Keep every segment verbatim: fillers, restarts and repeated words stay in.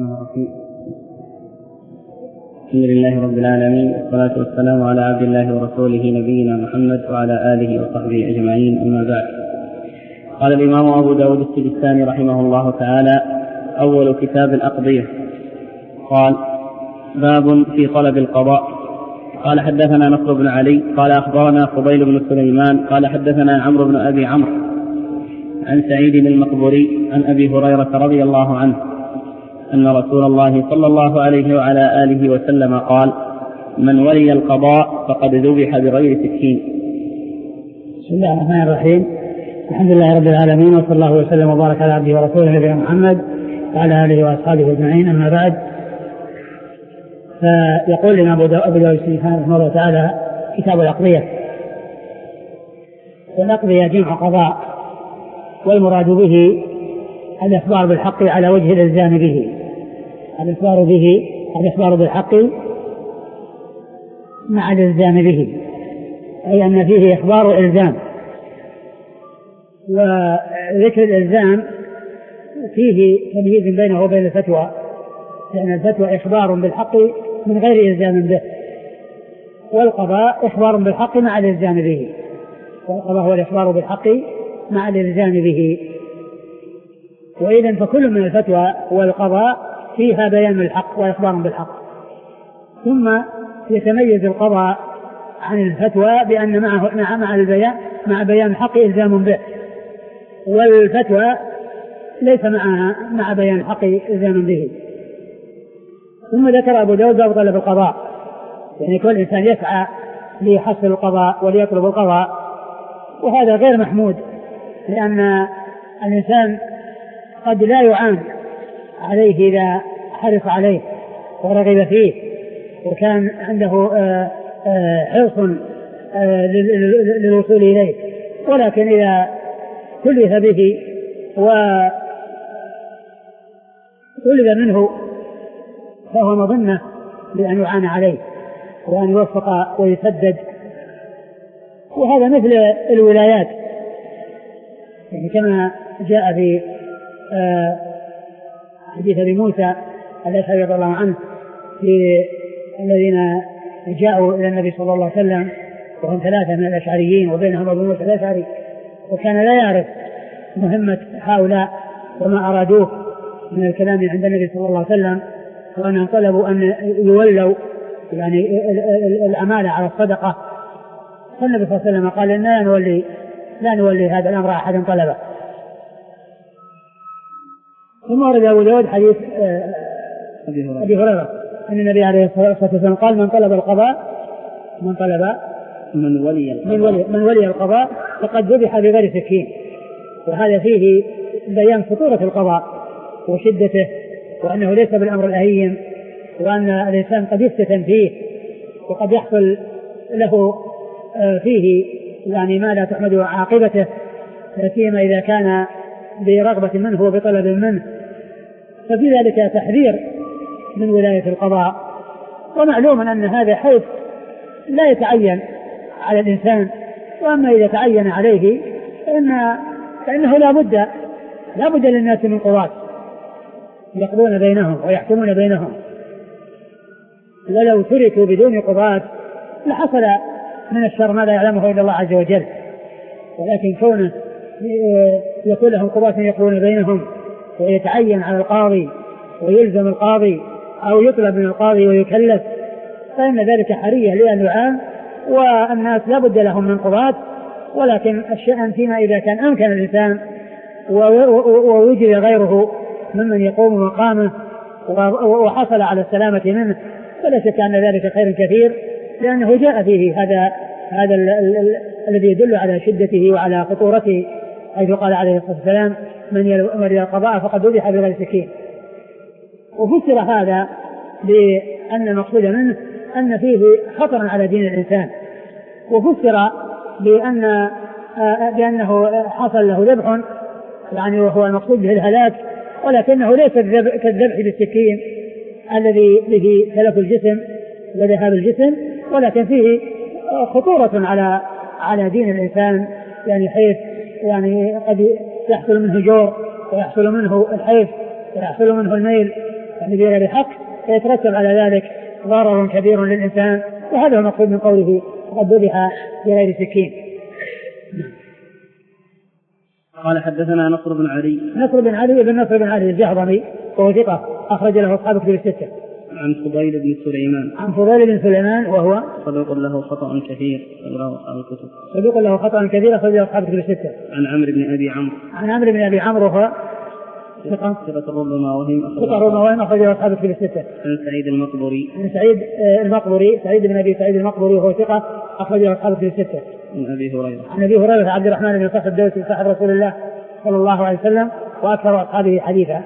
الرحمن الرحيم. الحمد لله رب العالمين، والصلاة والسلام على عبد الله ورسوله نبينا محمد وعلى آله وصحبه أجمعين، أما بعد. قال الإمام أبو داود السجستاني رحمه الله تعالى: أول كتاب الأقضية. قال: باب في طلب القضاء. قال: حدثنا نصر بن علي قال أخبرنا فضيل بن سليمان قال حدثنا عمرو بن أبي عمرو عن سعيد المقبري عن أبي هريرة رضي الله عنه أن رسول الله صلى الله عليه وعلى آله وسلم قال: من ولي القضاء فقد ذبح بغير سكين. بسم الله الرحمن الرحيم. الحمد لله رب العالمين، وصلى الله وسلم وبارك على عبده ورسوله نبينا محمد وعلى آله وأصحابه أجمعين، أما بعد. فيقول لنا أبو داود رحمه الله تعالى: كتاب الأقضية. والأقضية جمع قضاء، والمراد به الإخبار بالحق على وجه الإلزام به. الإخبار به الإخبار بالحق مع الإلزام به، أي أن فيه إخبار إلزام. وذكر الإلزام فيه تمييز بينه وبين الفتوى، لأن الفتوى إخبار بالحق من غير إلزام به، والقضاء إخبار بالحق مع الإلزام به. والقضاء هو الإخبار بالحق مع الإلزام به. وإذن فكل من الفتوى والقضاء فيها بيان الحق وإخبار بالحق. ثم يتميز القضاء عن الفتوى بأن معه مع, مع البيان مع بيان الحق إلزام به، والفتوى ليس مع مع بيان الحق إلزام به. ثم ذكر أبو داود باب طلب القضاء، يعني كل إنسان يسعى لحصل القضاء وليطلب القضاء، وهذا غير محمود، لأن الإنسان قد لا يعان عليه إذا حرص عليه ورغب فيه وكان عنده حرص للوصول إليه، ولكن إذا كلف به وطلب منه فهو مظنة بأن يعان عليه وأن يوفق ويسدد. وهذا مثل الولايات، يعني كما جاء في حديث أبي موسى الأشعري رضي الله عنه في الذين جاءوا إلى النبي صلى الله عليه وسلم وهم ثلاثة من الأشعريين وبينهم أبو موسى الأشعري، وكان لا يعرف مهمة هؤلاء وما أرادوه من الكلام عند النبي صلى الله عليه وسلم، وأنهم طلبوا أن يولوا يعني الأمانة على الصدقة. فالنبي صلى الله عليه وسلم قال: إننا لا نولي لا نولي هذا الأمر أحد طلبه. ثم ورد أبو داود حديث أبي هريرة أن النبي عليه الصلاة والسلام قال: من طلب القضاء من طلب من ولي القضاء, من ولي, من ولي القضاء فقد ذبح بغير سكين. وهذا فيه بيان خطورة القضاء وشدته، وأنه ليس بالأمر الأهين، وأن الإنسان قد يفتتن فيه وقد يحصل له فيه يعني ما لا تحمد عاقبته، سيما إذا كان برغبة منه وبطلب منه. ففي ذلك تحذير من ولاية القضاء. ومعلوم أن هذا حيث لا يتعين على الإنسان، وأما إذا تعين عليه فإن فإنه لا بد لا بد للناس من قضاة يقضون بينهم ويحكمون بينهم، ولو تركوا بدون قضاة لحصل من الشر ما لا يعلمه إلا الله عز وجل. ولكن كونه يكون لهم قضاة يقضون بينهم ويتعين على القاضي ويلزم القاضي أو يطلب من القاضي ويكلف، فإن ذلك حرية لأن يعان، والناس لا بد لهم من قضاة. ولكن الشأن فيما إذا كان أمكن الإنسان ووجد غيره ممن يقوم مقامه وحصل على السلامة منه، فلا شك أن ذلك خير كثير، لأنه جاء فيه هذا هذا الذي يدل على شدته وعلى خطورته، حيث قال عليه الصلاة والسلام: من ولي القضاء فقد ذبح بغير سكين. وفسر هذا بأن المقصود منه أن فيه خطرا على دين الإنسان، وفسر بأن بأنه حصل له ذبح يعني وهو المقصود به الهلاك، ولكنه ليس كالذبح بالسكين الذي به تلف الجسم وذهاب الجسم، ولكن فيه خطورة على على دين الإنسان، يعني حيث يعني قد يحصل منه جور ويحصل منه الحيف ويحصل منه الميل يعني بغير حق فيترتب على ذلك ضرر كبير للإنسان، وهذا هو المقصود من قوله قد ذبح بغير سكين. قال حدثنا نصر بن علي نصر بن علي بن نصر بن علي الجهضمي وهو ثقة أخرج له أصحاب كتب الستة. عن فضيل بن سليمان عن فضيل بن سليمان وهو صدوق له خطأ كثير له أصحاب الكتب صدوق له خطأ كثير أخرج له أصحاب كتب الستة. عن عمرو بن أبي عمرو عن عمرو بن أبي عمرو وهو ثقة ثقة ربما وهم ثقة ربما وهم أخرج له أصحاب كتب الستة. عن سعيد المقبري عن سعيد المقبري سعيد بن أبي سعيد المقبري وهو ثقة أخرج له أصحاب كتب الستة. عن أبي هريرة عن أبي هريرة عبد الرحمن بن صخر الدوسي صاحب رسول الله صلى الله عليه وسلم وأكثر أصحابه حديثا.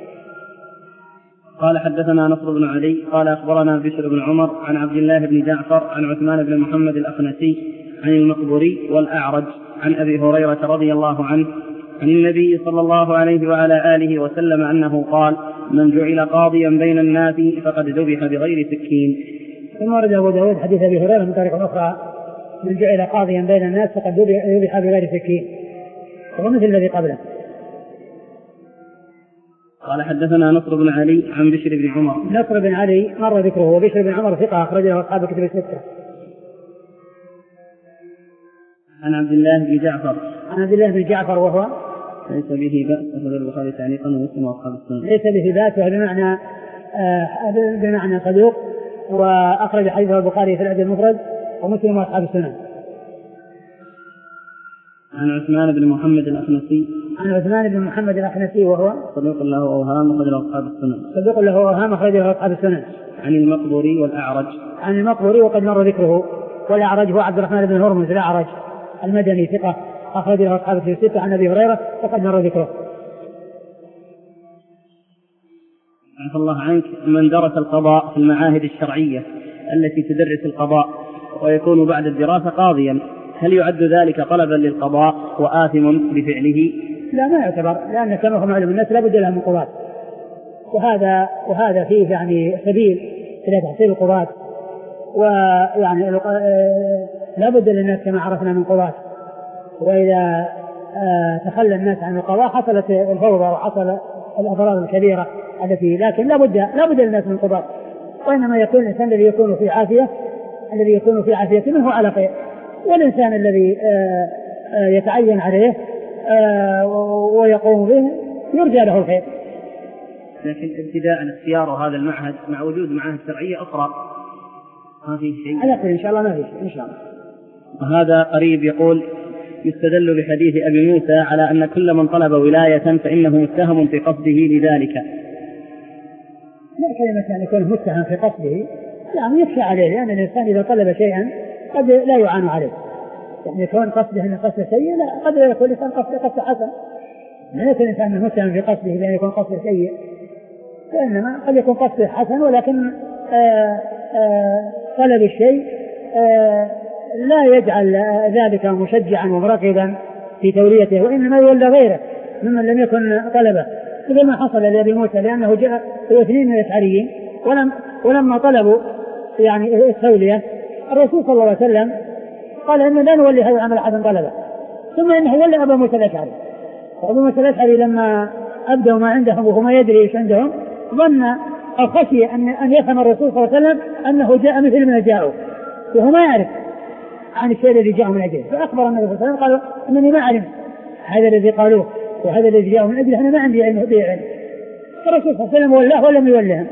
قال حدثنا نصر بن علي قال أخبرنا بشر بن عمر عن عبد الله بن جعفر عن عثمان بن محمد الأخنسي عن المقبري والأعرج عن أبي هريرة رضي الله عنه عن النبي صلى الله عليه وعلى آله وسلم أنه قال: من جعل قاضيا بين الناس فقد ذبح بغير سكين. ثم ورد أبو داود حديث أبي هريرة من طريق أخرى: من جعل قاضيا بين الناس فقد ذبح بغير سكين، وهو مثل الذي قبله. قال حدثنا نصر بن علي عن بشر بن عمر. نصر بن علي مر ذكره، وبشر بن عمر ثقة أخرجه أصحاب كتب الستة. عن عبد الله بن جعفر. عن عبد الله بن جعفر وهو ليس به بأس أخرج البخاري تعليقا ومسلم وأصحاب السنن. ليس به بأس بمعنى آه بمعنى صدوق، وأخرج حديثه البخاري في الأدب المفرد ومسلم وأصحاب السنن. عن عثمان بن محمد الأخنسي. عن عثمان بن محمد الأخنسي وهو صدوق له أوهام أخرج له أصحاب السنن. صدوق له أوهام أخرج له أصحاب السنن. عن المقبري والأعرج. عن المقبري وقد مر ذكره. والأعرج هو عبد الرحمن بن هرمز الأعرج المدني ثقة أخرج له أصحاب الستة. عن أبي هريرة وقد مر ذكره. عفى الله عنك، من درس القضاء في المعاهد الشرعية التي تدرس القضاء ويكون بعد الدراسة قاضيا، هل يعد ذلك طلبا للقضاء وآثم بفعله؟ لا، ما يعتبر، لأن كما هو معلوم الناس لا بد لها من قضاة، وهذا وهذا فيه يعني سبيل إلى تحصيل القضاة، ويعني لا بد للناس كما عرفنا من قضاة، وإذا تخلى الناس عن القضاء حصلت الفوضى وحصل الأضرار الكبيرة التي، لكن لا بد لا بد للناس من قضاة، وإنما يكون الإنسان الذي يكون في عافية الذي يكون في عافية منه على خير، والإنسان الذي يتعين عليه ويقوم به يرجى له الخير. لكن ابتداء اختيار هذا المعهد مع وجود معاهد شرعية أخرى ما في شيء. على خير إن شاء الله، ما في شيء إن شاء الله. وهذا قريب يقول: يستدل بحديث أبي موسى على أن كل من طلب ولاية فإنه متهم في قصده لذلك. لا، كلمة أن يكون متهم في قصده يعني يخشى عليه، لأن الإنسان إذا طلب شيئا قد لا يعان عليه، يعني يكون قصده أن قصده سيء، لا، قد يكون الإنسان قصده قصده حسن، لا يكون الإنسان متهم في قصده لأن يكون قصده سيء، وإنما قد يكون قصده حسن، ولكن آآ آآ طلب الشيء لا يجعل ذلك مشجعا ومرغبا في توليته، وإنما يولى غيره ممن لم يكن طلبه، مثل ما حصل لأبي موسى، لأنه جاء اثنين من الأشعريين ولم ولما طلبوا يعني التولية الرسول صلى الله عليه وسلم قال إنه لا نولي هذا العمل أحد طلبه، ثم إنه ولى أبا موسى الأشعري. وأبو موسى الأشعري لما أبدوا ما عندهم وهو ما يدري إيش عندهم ظن أو خشي أن أن يفهم الرسول صلى الله عليه وسلم أنه جاء مثل ما جاءوا، وهو ما يعرف عن الشيء الذي جاء من أجله، فأخبر النبي صلى الله عليه وسلم قال إنني ما علمت هذا الذي قالوه وهذا الذي جاء من أجله، أنا ما عندي علم به علم. الرسول صلى الله عليه وسلم ولاه ولم يولهم.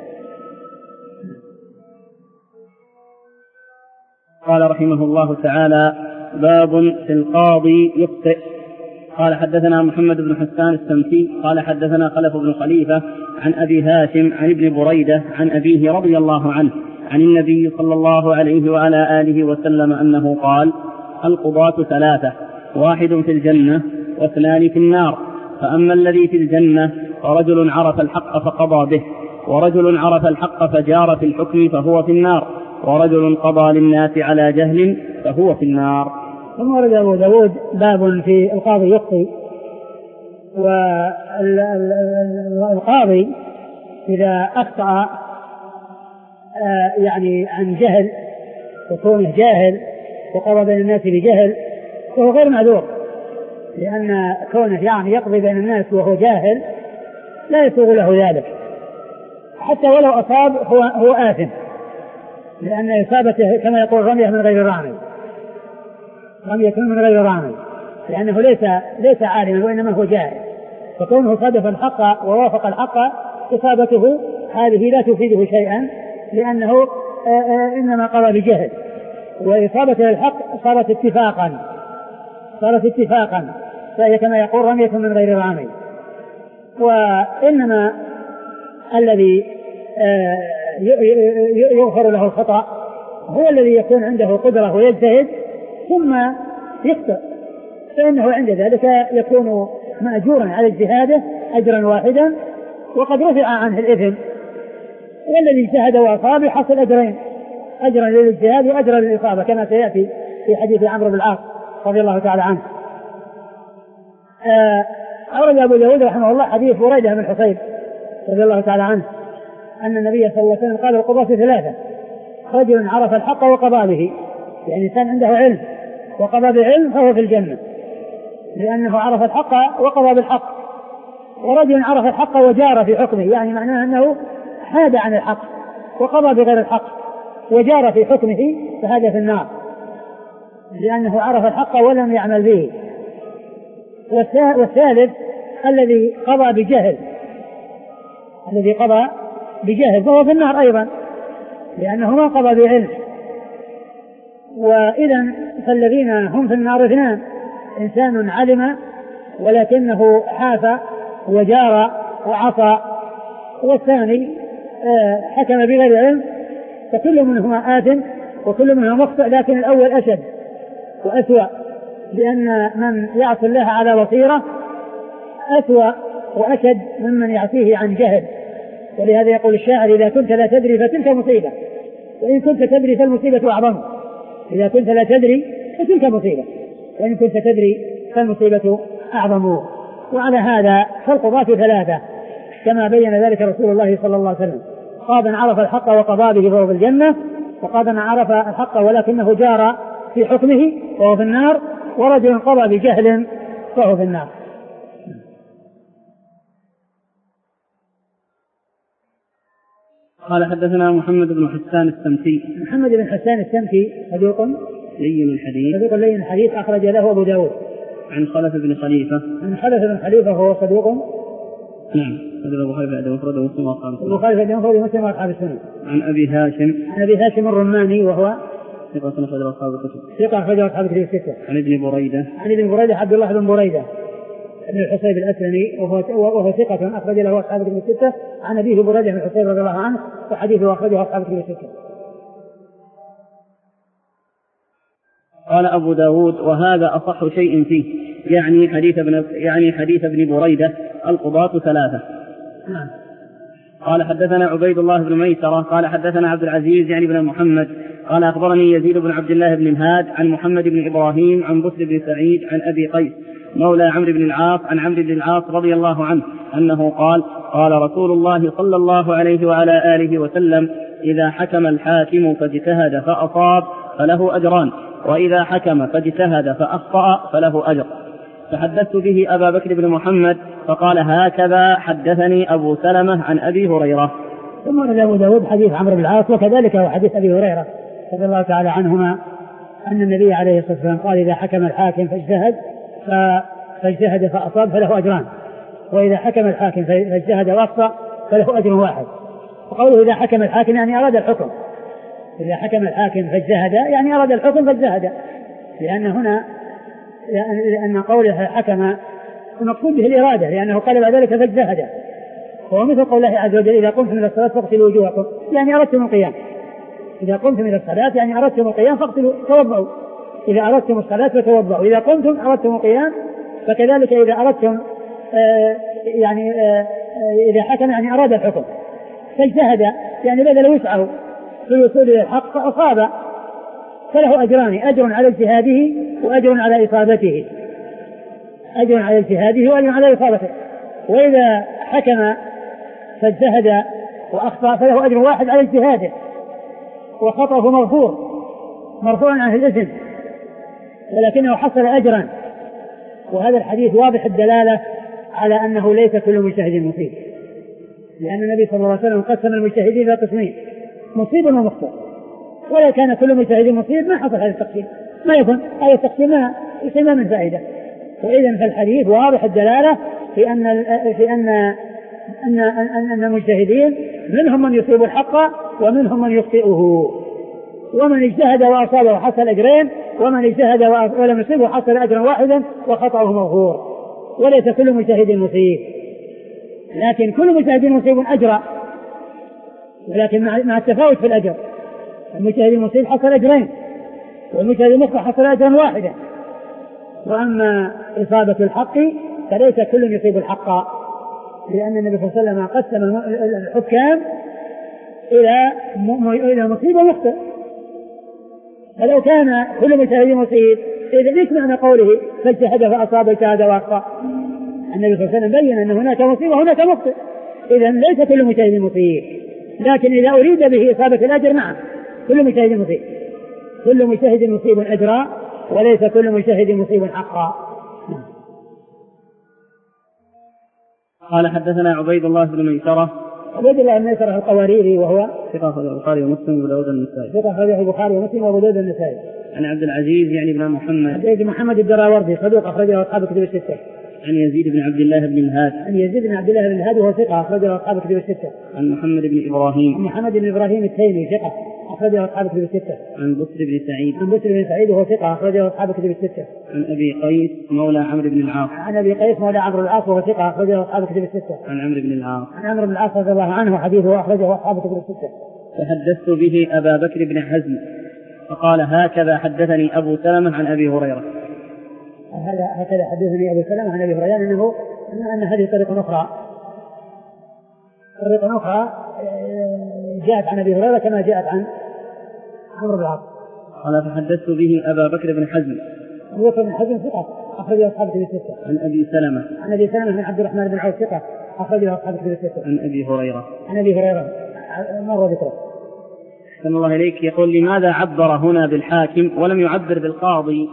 قال رحمه الله تعالى: باب في القاضي يخطئ. قال حدثنا محمد بن حسان السمسي قال حدثنا خلف بن خليفة عن أبي هاشم عن ابن بريدة عن أبيه رضي الله عنه عن النبي صلى الله عليه وعلى آله وسلم أنه قال: القضاة ثلاثة، واحد في الجنة واثنان في النار، فأما الذي في الجنة فرجل عرف الحق فقضى به، ورجل عرف الحق فجار في الحكم فهو في النار، ورجل قضى للناس على جهل فهو في النار. ثم ورد أبو داود باب في القاضي يخطئ. والقاضي إذا أخطأ يعني عن جهل وكونه جاهل وقضى بين الناس بجهل فهو غير معذور، لأن كونه يعني يقضي بين الناس وهو جاهل لا يسوغ له ذلك، حتى ولو أصاب هو, هو آثم، لأن إصابته كما يقول رمية من غير رامي، رمية من غير رامي، لأنه ليس ليس عالما وإنما هو جاهل، فكونه صادف الحق ووافق الحق إصابته هذه لا تفيده شيئا، لأنه إنما قضى بجهل، وإصابته الحق صارت اتفاقا صارت اتفاقا فهي كما يقول رمية من غير رامي. وإنما الذي يغفر له الخطأ هو الذي يكون عنده قدرة ويجتهد ثم يخطئ، فإنه عند ذلك يكون مأجورا على اجتهاده أجرا واحدا وقد رفع عنه الإثم، والذي اجتهد وأصاب يحصل أجرين، أجرا للاجتهاد وأجرا للإصابة كما سيأتي في حديث عمرو بن العاص رضي الله تعالى عنه. أورد أبو داود رحمه الله حديث بريدة بن الحصيب رضي الله تعالى عنه أن النبي صلى الله عليه وسلم قال القضاة ثلاثة: رجل عرف الحق وقضى به، يعني إنسان عنده علم وقضى بعلم فهو في الجنة لأنه عرف الحق وقضى بالحق. ورجل عرف الحق وجار في حكمه، يعني معناه أنه حاد عن الحق وقضى بغير الحق وجار في حكمه، فهذا في النار لأنه عرف الحق ولم يعمل به. والثالث الذي قضى بجهل الذي قضى بجهل فهو في النار أيضا لأنه ما قضى بعلم. وإذا فالذين هم في النار اثنان: إنسان علم ولكنه حاف وجار وعصى، والثاني حكم بغير علم، فكل منهما آثم وكل منهما مخطئ، لكن الأول أشد وأسوأ، لأن من يعصي الله على بصيرة أسوأ وأشد ممن يعصيه عن جهل. ولهذا يقول الشاعر: إذا كنت لا تدري فتلك مصيبة، وإن كنت تدري فالمصيبة أعظم. إذا كنت لا تدري فتلك مصيبة، وإن كنت تدري فالمصيبة أعظم. وعلى هذا فالقضاة ثلاثة كما بين ذلك رسول الله صلى الله عليه وسلم: قاض عرف الحق وقضى به فهو في الجنة، وقاض عرف الحق ولكنه جار في حكمه فهو في النار، ورجل قضى بجهل فهو في النار. قال حدثنا محمد بن حسان السمسي. محمد بن حسان السمسي صدوق لين الحديث صدوق لين الحديث أخرج له أبو داود. عن خلف بن خليفة عن خلف بن خليفة وهو صدوق. نعم. هذا أبو خلف عند مفرد ومسلم وأصحاب السنن. أبو خلف عند مفرد ومسلم وأصحاب السنن. عن أبي هاشم عن أبي هاشم الرماني وهو ثقة أخرج أصحاب الكتب. ثقة أخرج أصحاب الكتب الستة. عن ابن بريدة عن ابن بريدة عبد الله بن بريدة بن الحصيب الأسلمي وهو وهو ثقة أخرج له أصحاب الكتب الستة. عن أبيه بريدة بن الحصيب رضي الله عنه وحديثه أخرجه أصحاب الكتب الستة. قال أبو داود: وهذا أصح شيء فيه، يعني حديث ابن يعني حديث ابن بريدة القضاة ثلاثة. نعم. قال حدثنا عبيد الله بن ميسرة قال حدثنا عبد العزيز يعني بن محمد قال أخبرني يزيد بن عبد الله بن الهاد عن محمد بن إبراهيم عن بسر بن سعيد عن أبي قيس مولى عمرو بن العاص عن عمرو بن العاص رضي الله عنه أنه قال: قال رسول الله صلى الله عليه وعلى آله وسلم: إذا حكم الحاكم فاجتهد فأصاب فله أجران، وإذا حكم فاجتهد فأخطأ فله أجر. فحدثت به أبا بكر بن محمد فقال: هكذا حدثني أبو سلمة عن أبي هريرة. ثم ورد أبو داود حديث عمرو بن العاص وكذلك هو حديث أبي هريرة رضي الله تعالى عنهما أن النبي عليه الصلاة والسلام قال: إذا حكم الحاكم فاجتهد فاجتهد فأصاب فله أجران، وإذا حكم الحاكم فاجتهد وأخطأ فله أجر واحد. وقوله إذا حكم الحاكم يعني أراد الحكم، إذا حكم الحاكم فاجتهد يعني أراد الحكم فاجتهد، لأن هنا لأن قوله حكم المقصود به الإرادة، لأنه قال بعد ذلك فاجتهد، وهو مثل قول الله عز وجل: إذا قمتم إلى الصلاة فاغسلوا وجوهكم، يعني أردتم القيام. إذا قمتم إلى الصلاة يعني أردتم القيام فاغسلوا توضؤوا، إذا أردتم الصلاة فتوضؤوا، إذا قمتم أردتم القيام. فكذلك إذا أردتم آه يعني آه إذا حكم يعني أراد الحكم، فاجتهد يعني بذل وسعه في الوصول إلى الحق فأصاب فله أجران: أجر على اجتهاده وأجر على إصابته، أجر على اجتهاده وأجر على إصابته. وإذا حكم فاجتهد وأخطأ فله أجر واحد على اجتهاده، وخطأه مغفور مرفوع عنه الإثم، ولكنه حصل أجرا. وهذا الحديث واضح الدلالة على أنه ليس كل مجتهد مصيب، لأن النبي صلى الله عليه وسلم قسم المجتهدين إلى قسمين: مصيب ومخطئ. ولا كان كل مجتهد مصيب ما حصل هذا التقسيم، ما يكون هذا التقسيم ما يسمى من فائدة. وإذن فالحديث واضح الدلالة في أن في أن أن أن المجتهدين منهم من يصيب الحق ومنهم من يخطئه، ومن اجتهد وأصابه حصل أجرين، ومن اجتهد ولم يصيبه حصل أجرا واحدا وخطأه مغفور. وليس كل مجتهد مصيب، لكن كل مجتهد مصيب أجر، ولكن مع التفاوت في الأجر. المجتهد المصيب حصل أجرين، والمجتهد المخطئ حصل أجرا واحدا. وأما إصابة الحق فليس كل يصيب الحق، لأن النبي صلى الله عليه وسلم قسم الحكام إلى إلى مصيب ومخطئ. فلو كان كل مجتهد مصيب إذا ليش معنى قوله فاجتهد فأصاب اجتهد وأخطأ؟ النبي صلى الله عليه وسلم بين أن هناك مصيب وهناك مخطئ، إذا ليس كل مجتهد مصيب. لكن إذا أريد به إصابة الأجر نعم كل مجتهد مصيب، كل مجتهد مصيب أجرا، وليس كل مجتهد مصيب حقا. قال حدثنا عبيد الله بن ميسرة. عبيد الله بن ميسرة القواريري وهو ثقة أخرجه البخاري ومسلم وأبو داود النسائي. ثقة أخرجه البخاري ومسلم وأبو داود النسائي. عن عبد العزيز يعني بن محمد. عبد العزيز محمد الدراوردي صدوق أخرجه أصحاب الكتب الستة. عن يزيد بن عبد الله بن الهاد. عن يزيد بن عبد الله بن الهاد وهو ثقة أخرجه أصحاب الكتب الستة. عن محمد بن إبراهيم. عن محمد بن إبراهيم التيمي ثقة أخرجه أصحاب الكتب الستة. عن بسر بن سعيد. عن بسر بن سعيد وهو ثقة أخرجه أصحاب الكتب الستة. عن أبي قيس مولى عمرو بن العاص. عن أبي قيس مولى عمرو بن العاص وهو ثقة أخرجه أصحاب الكتب الستة. عن عمرو بن العاص. عن عمرو بن العاص رضي الله عنه وحديثه أخرجه أصحاب الكتب الستة. فحدثت به أبا بكر بن حزم فقال هكذا حدثني أبو سلمة عن أبي هريرة. هذا هكذا حدثني أبو سلمة عن أبي هريرة أنه أن هذه طريقة أخرى طريقة أخرى جاءت عن أبي هريرة كما جاءت عن عمرو بن العاص. قال فحدثت به أبا بكر بن حزم. أبو بكر بن حزم ثقة أخرجه أصحاب الكتب الستة. عن أبي سلمة. عن أبي سلمة بن عبد الرحمن بن عوف ثقة أخرجه أصحاب الكتب الستة. عن أبي هريرة. عن أبي هريرة مر ذكره. أحسن الله إليك. يقول لماذا عبر هنا بالحاكم ولم يعبر بالقاضي؟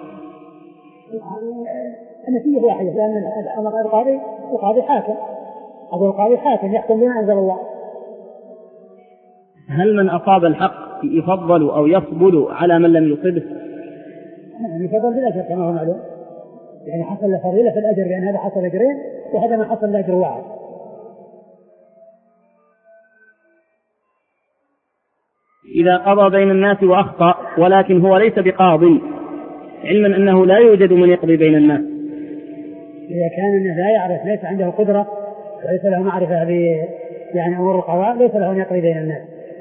النتيجة واحدة، لأن القاضي القاضي حاكم، أقول القاضي حاكم يحكم بما أنزل الله. هل من أصاب الحق يفضل أو يفضل على من لم يصبه؟ نعم يفضل بالأجر كما هو معلوم، يعني حصل له فضيلة في الأجر لأن هذا حصل أجرين وهذا ما حصل له أجر واحد. إذا قضى بين الناس وأخطأ ولكن هو ليس بقاض، علما أنه لا يوجد من يقضي بين الناس. إذا كان أنه لا يعرف، ليس عنده قدرة وليس له معرفة ب يعني أمور القضاء، ليس له أن يقضي بين الناس.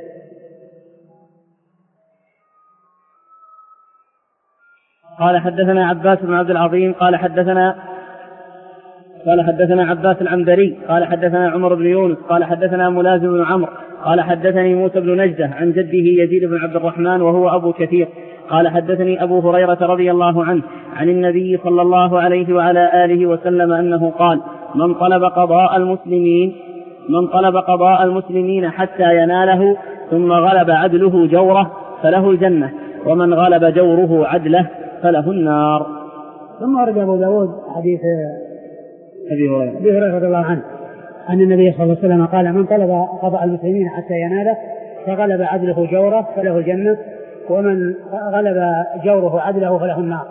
قال حدثنا عباس بن عبد العظيم قال حدثنا قال حدثنا عباس العنبري قال حدثنا عمر بن يونس قال حدثنا ملازم بن عمرو قال حدثني موسى بن نجدة عن جده يزيد بن عبد الرحمن وهو أبو كثير قال حدثني أبو هريرة رضي الله عنه عن النبي صلى الله عليه وعلى آله وسلم أنه قال من طلب قضاء المسلمين من طلب قضاء المسلمين حتى يناله ثم غلب عدله جوره فله الجنة ومن غلب جوره عدله فله النار. ثم ورد أبو داود حديث أبي هريرة أبي هريرة رضي الله عنه أن النبي صلى الله عليه وسلم قال من طلب قضاء المسلمين حتى يناله فغلب عدله جوره فله الجنة ومن غلب جوره عدله فله النار.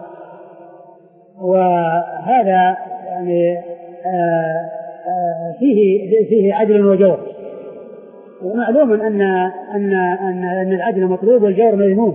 وهذا يعني آآ آآ فيه فيه عدل وجور، ومعلوم أن أن أن أن العدل مطلوب والجور مذموم،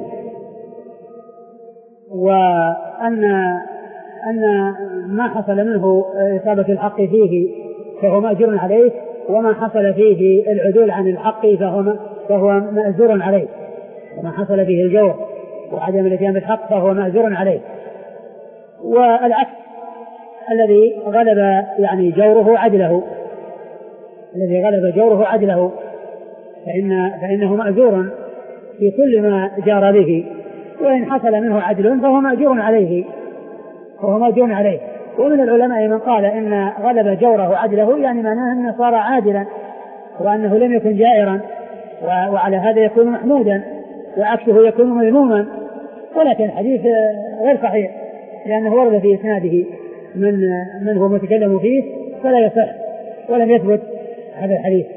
وأن أن ما حصل منه إصابة الحق فيه فهو مأجور عليه، وما حصل فيه العدول عن الحق فهو فهو مأجور عليه، وما حصل فيه الجور وعدم الاتيان بالحق فهو مأجور عليه. والعكس الذي غلب يعني جوره عدله الذي غلب جوره عدله فإن فإنه مأجور في كل ما جار به، وإن حصل منه عدل فهو مأجور عليه فهو مأجور عليه. ومن العلماء من قال إن غلب جوره عدله يعني معناه أنه صار عادلا وأنه لم يكن جائرا، وعلى هذا يكون محمودا وعكسه يكون مذموما. ولكن الحديث غير صحيح لأنه ورد في إسناده من من هو متكلم فيه فلا يصح ولم يثبت هذا الحديث.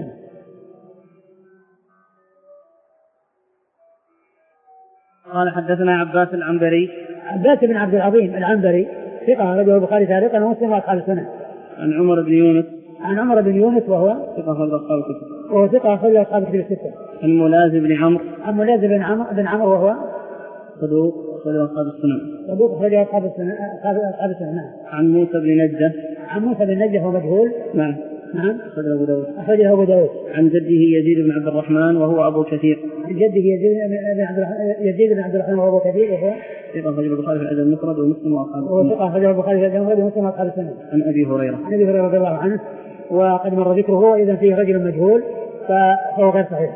قال حدثنا عباس العنبري. عباس بن عبد العظيم العنبري ثقة رجل البخاري تعليقا ومسلم وأصحاب السنة. عن عمر بن يونس. عن عمر بن يونس وهو ثقة أخرج أصحاب الكتب. وهو ثقة أخرج أصحاب الكتب الستة. عن ملاذ بن عمرو. عن ملاذ بن عمرو بن عمرو وهو صدوق أخرج أصحاب السنة. صدوق أخرج أصحاب السنة أصحاب السنة. نعم. عن موسى بن نجة. عن موسى بن نجة هو مجهول. نعم. نعم. أخرج أبو داود. أخرج أبو داود. عن جده يزيد بن عبد الرحمن وهو أبو كثير. عن جده يزيد بن عبد يزيد بن عبد الرحمن وهو أبو كثير وهو ثقة أخرج البخاري في الأدب المفرد ومسلم وأصحاب السنة. وهو ثقة أخرج البخاري في الأدب المفرد ومسلم وأصحاب السنة. عن أبي هريرة. عن أبي هريرة رضي الله عنه وقد مر ذكره، إذا فيه رجل مجهول فهو غير صحيح.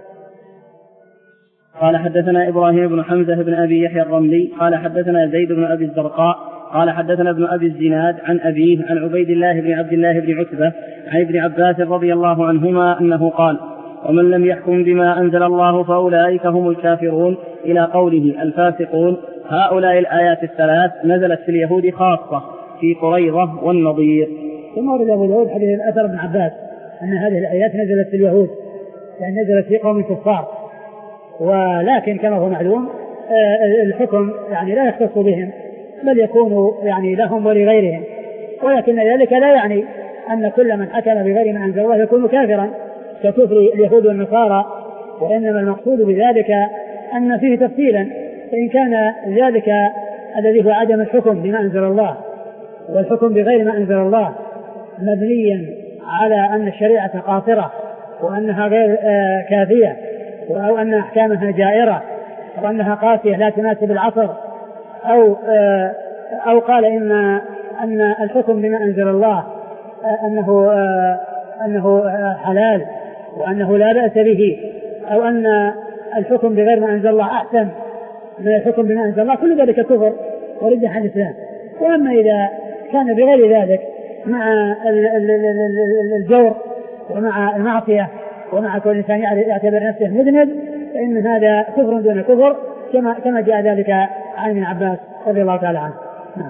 قال حدثنا إبراهيم بن حمزة بن أبي يحيى الرملي قال حدثنا زيد بن أبي الزرقاء قال حدثنا ابن أبي الزناد عن أبيه عن عبيد الله بن عبد الله بن عتبة عن ابن عباس رضي الله عنهما أنه قال: ومن لم يحكم بما أنزل الله فأولئك هم الكافرون، إلى قوله الفاسقون. هؤلاء الآيات الثلاث نزلت في اليهود خاصة، في قريظة والنضير. ثم ورد أبو داود حديث الأثر ابن عباس أن هذه الآيات نزلت في اليهود، يعني نزلت في قوم كفار، ولكن كما هو معلوم الحكم يعني لا يختص بهم بل يكون يعني لهم ولغيرهم، ولكن ذلك لا يعني أن كل من حكم بغير ما أنزل الله يكون كافرا ككفر اليهود والنصارى، وإنما المقصود بذلك أن فيه تفصيلا، فإن كان ذلك الذي هو عدم الحكم بما أنزل الله والحكم بغير ما أنزل الله مبنيا على أن الشريعة قاصرة وأنها غير كافية أو أن أحكامها جائرة أو أنها قاسية لا تناسب العصر، أو أو قال إن أن الحكم بما أنزل الله أنه أنه حلال وأنه لا بأس به، أو أن الحكم بغير ما أنزل الله أحسن من الحكم بما أنزل الله، كل ذلك كفر ورد عن الإسلام. وأما إذا كان بغير ذلك مع الجور ومع المعصية ومع كل إنسان يعتبر نفسه مذنب فإن هذا كفر دون كفر، كما كما جاء ذلك عن ابن عباس رضي الله تعالى عنه. نعم.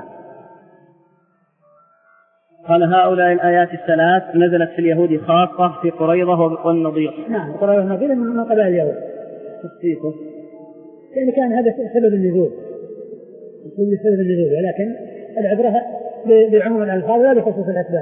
قال: هؤلاء الآيات الثلاث نزلت في اليهود خاصة، في قريظة والنضير. نعم، قريظة والنضير من قبائل اليهود. تصديقه يعني كان هذا سبب النزول، سبب النزول، ولكن العبرة بعموم الألفاظ لا بخصوص الأسباب.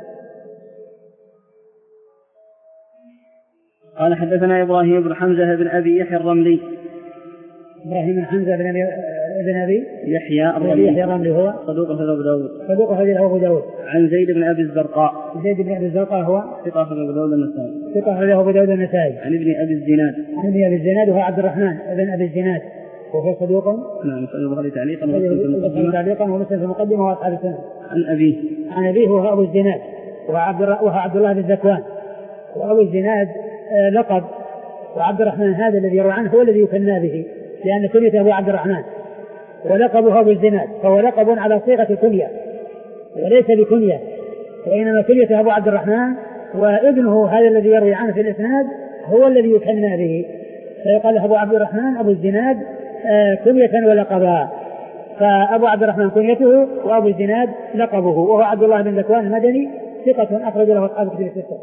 قال: حدثنا إبراهيم بن حمزة بن أبي يحيى الرملي. إبراهيم بن حمزة بن أبي بن أبي يحيى الرملي. يحيى الرملي هو صدوق أخرج أبو داود. صدوق أخرج أبو داود. عن زيد بن أبي الزرقاء. زيد بن أبي الزرقاء هو ثقة أخرج أبو داود النسائي. ثقة أخرج أبو داود النسائي. عن ابن أبي الزناد. عن ابن أبي الزناد وهو عبد الرحمن بن أبي الزناد وهو صدوق. نعم، صدوق البخاري تعليقا ومسلم تعليقا ومسلم في المقدمة وأصحاب السنة. عن أبيه. عن أبيه وهو أبو الزناد وعبد وهو عبد الله بن زكوان، وأبو الزناد لقب، وعبد الرحمن هذا الذي يروى عنه هو الذي يكنى به لأن كنيته أبو عبد الرحمن، ولقبه أبو الزناد، فهو لقب على صيغة الكنية وليس بكنية، وإنما كنيته أبو عبد الرحمن، وابنه هذا الذي يروي عنه في الإسناد هو الذي يكنى به، فيقال أبو عبد الرحمن أبو الزناد كنية ولقبا، فأبو عبد الرحمن كنيته وأبو الزناد لقبه، وهو عبد الله بن زكوان المدني ثقة أخرج له أصحاب الكتب الستة.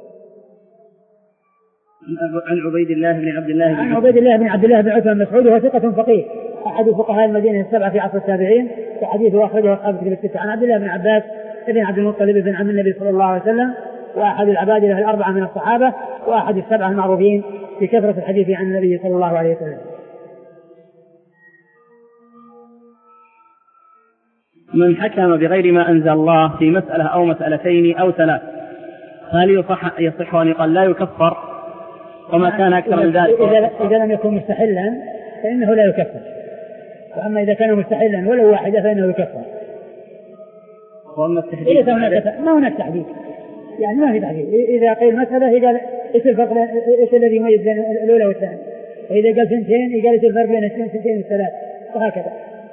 عن عبيد الله بن عبد الله عن عبيد الله بن عبد الله بن عتبة بن مسعود وهو ثقة فقيه أحد فقهاء المدينة السبعة في عصر التابعين، وحديثه أخرجه أصحاب الكتب الستة. عن عبد الله بن عباس بن عبد المطلب بن عم النبي صلى الله عليه وسلم، وأحد العبادلة الأربعة من الصحابة، وأحد السبعة المعروفين بكثرة الحديث عن النبي صلى الله عليه وسلم. من حكم بغير ما أنزل الله في مسألة أو مسألتين أو ثلاث هل يصح, يصح أن يقال لا يكفر؟ وما كان أكثر من ذلك إذا, إذا لم يكن مستحلا فإنه لا يكفر، وأما إذا كان مستحلا ولو واحدة فإنه يكفر. وأما التحديد ما هناك تحديد، يعني ما في تحديد. إذا قيل مسألة قال إيش الفرق، إيش الذي يميز بين الأولى والثانية، وإذا قال سنتين قال إيش الفرق بين السنتين والثلاث، وهكذا.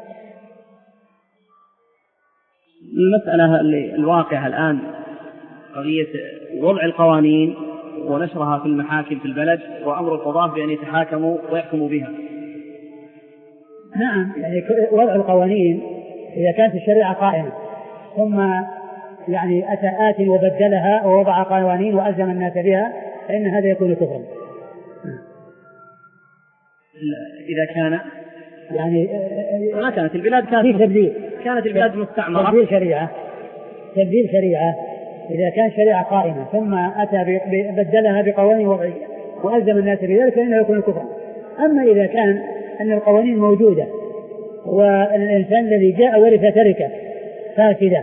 المسألة الواقعة الآن قضية وضع القوانين ونشرها في المحاكم في البلد، وأمر القضاة بأن يتحاكموا ويحكموا بها. نعم، يعني وضع القوانين إذا كانت الشريعة قائمة ثم يعني أتى آت وبدلها ووضع قوانين وألزم الناس بها فإن هذا يكون كفرا. إذا كان يعني ما كانت البلاد كانت تبديل كانت البلاد مستعمرة تبديل شريعة تبديل شريعة إذا كان شريعة قائمة ثم أتى بدلها بقوانين وضعية وألزم الناس بذلك فإنه يكون كفرا. أما إذا كان أن القوانين موجودة والإنسان الذي جاء ورث تركة فاسدة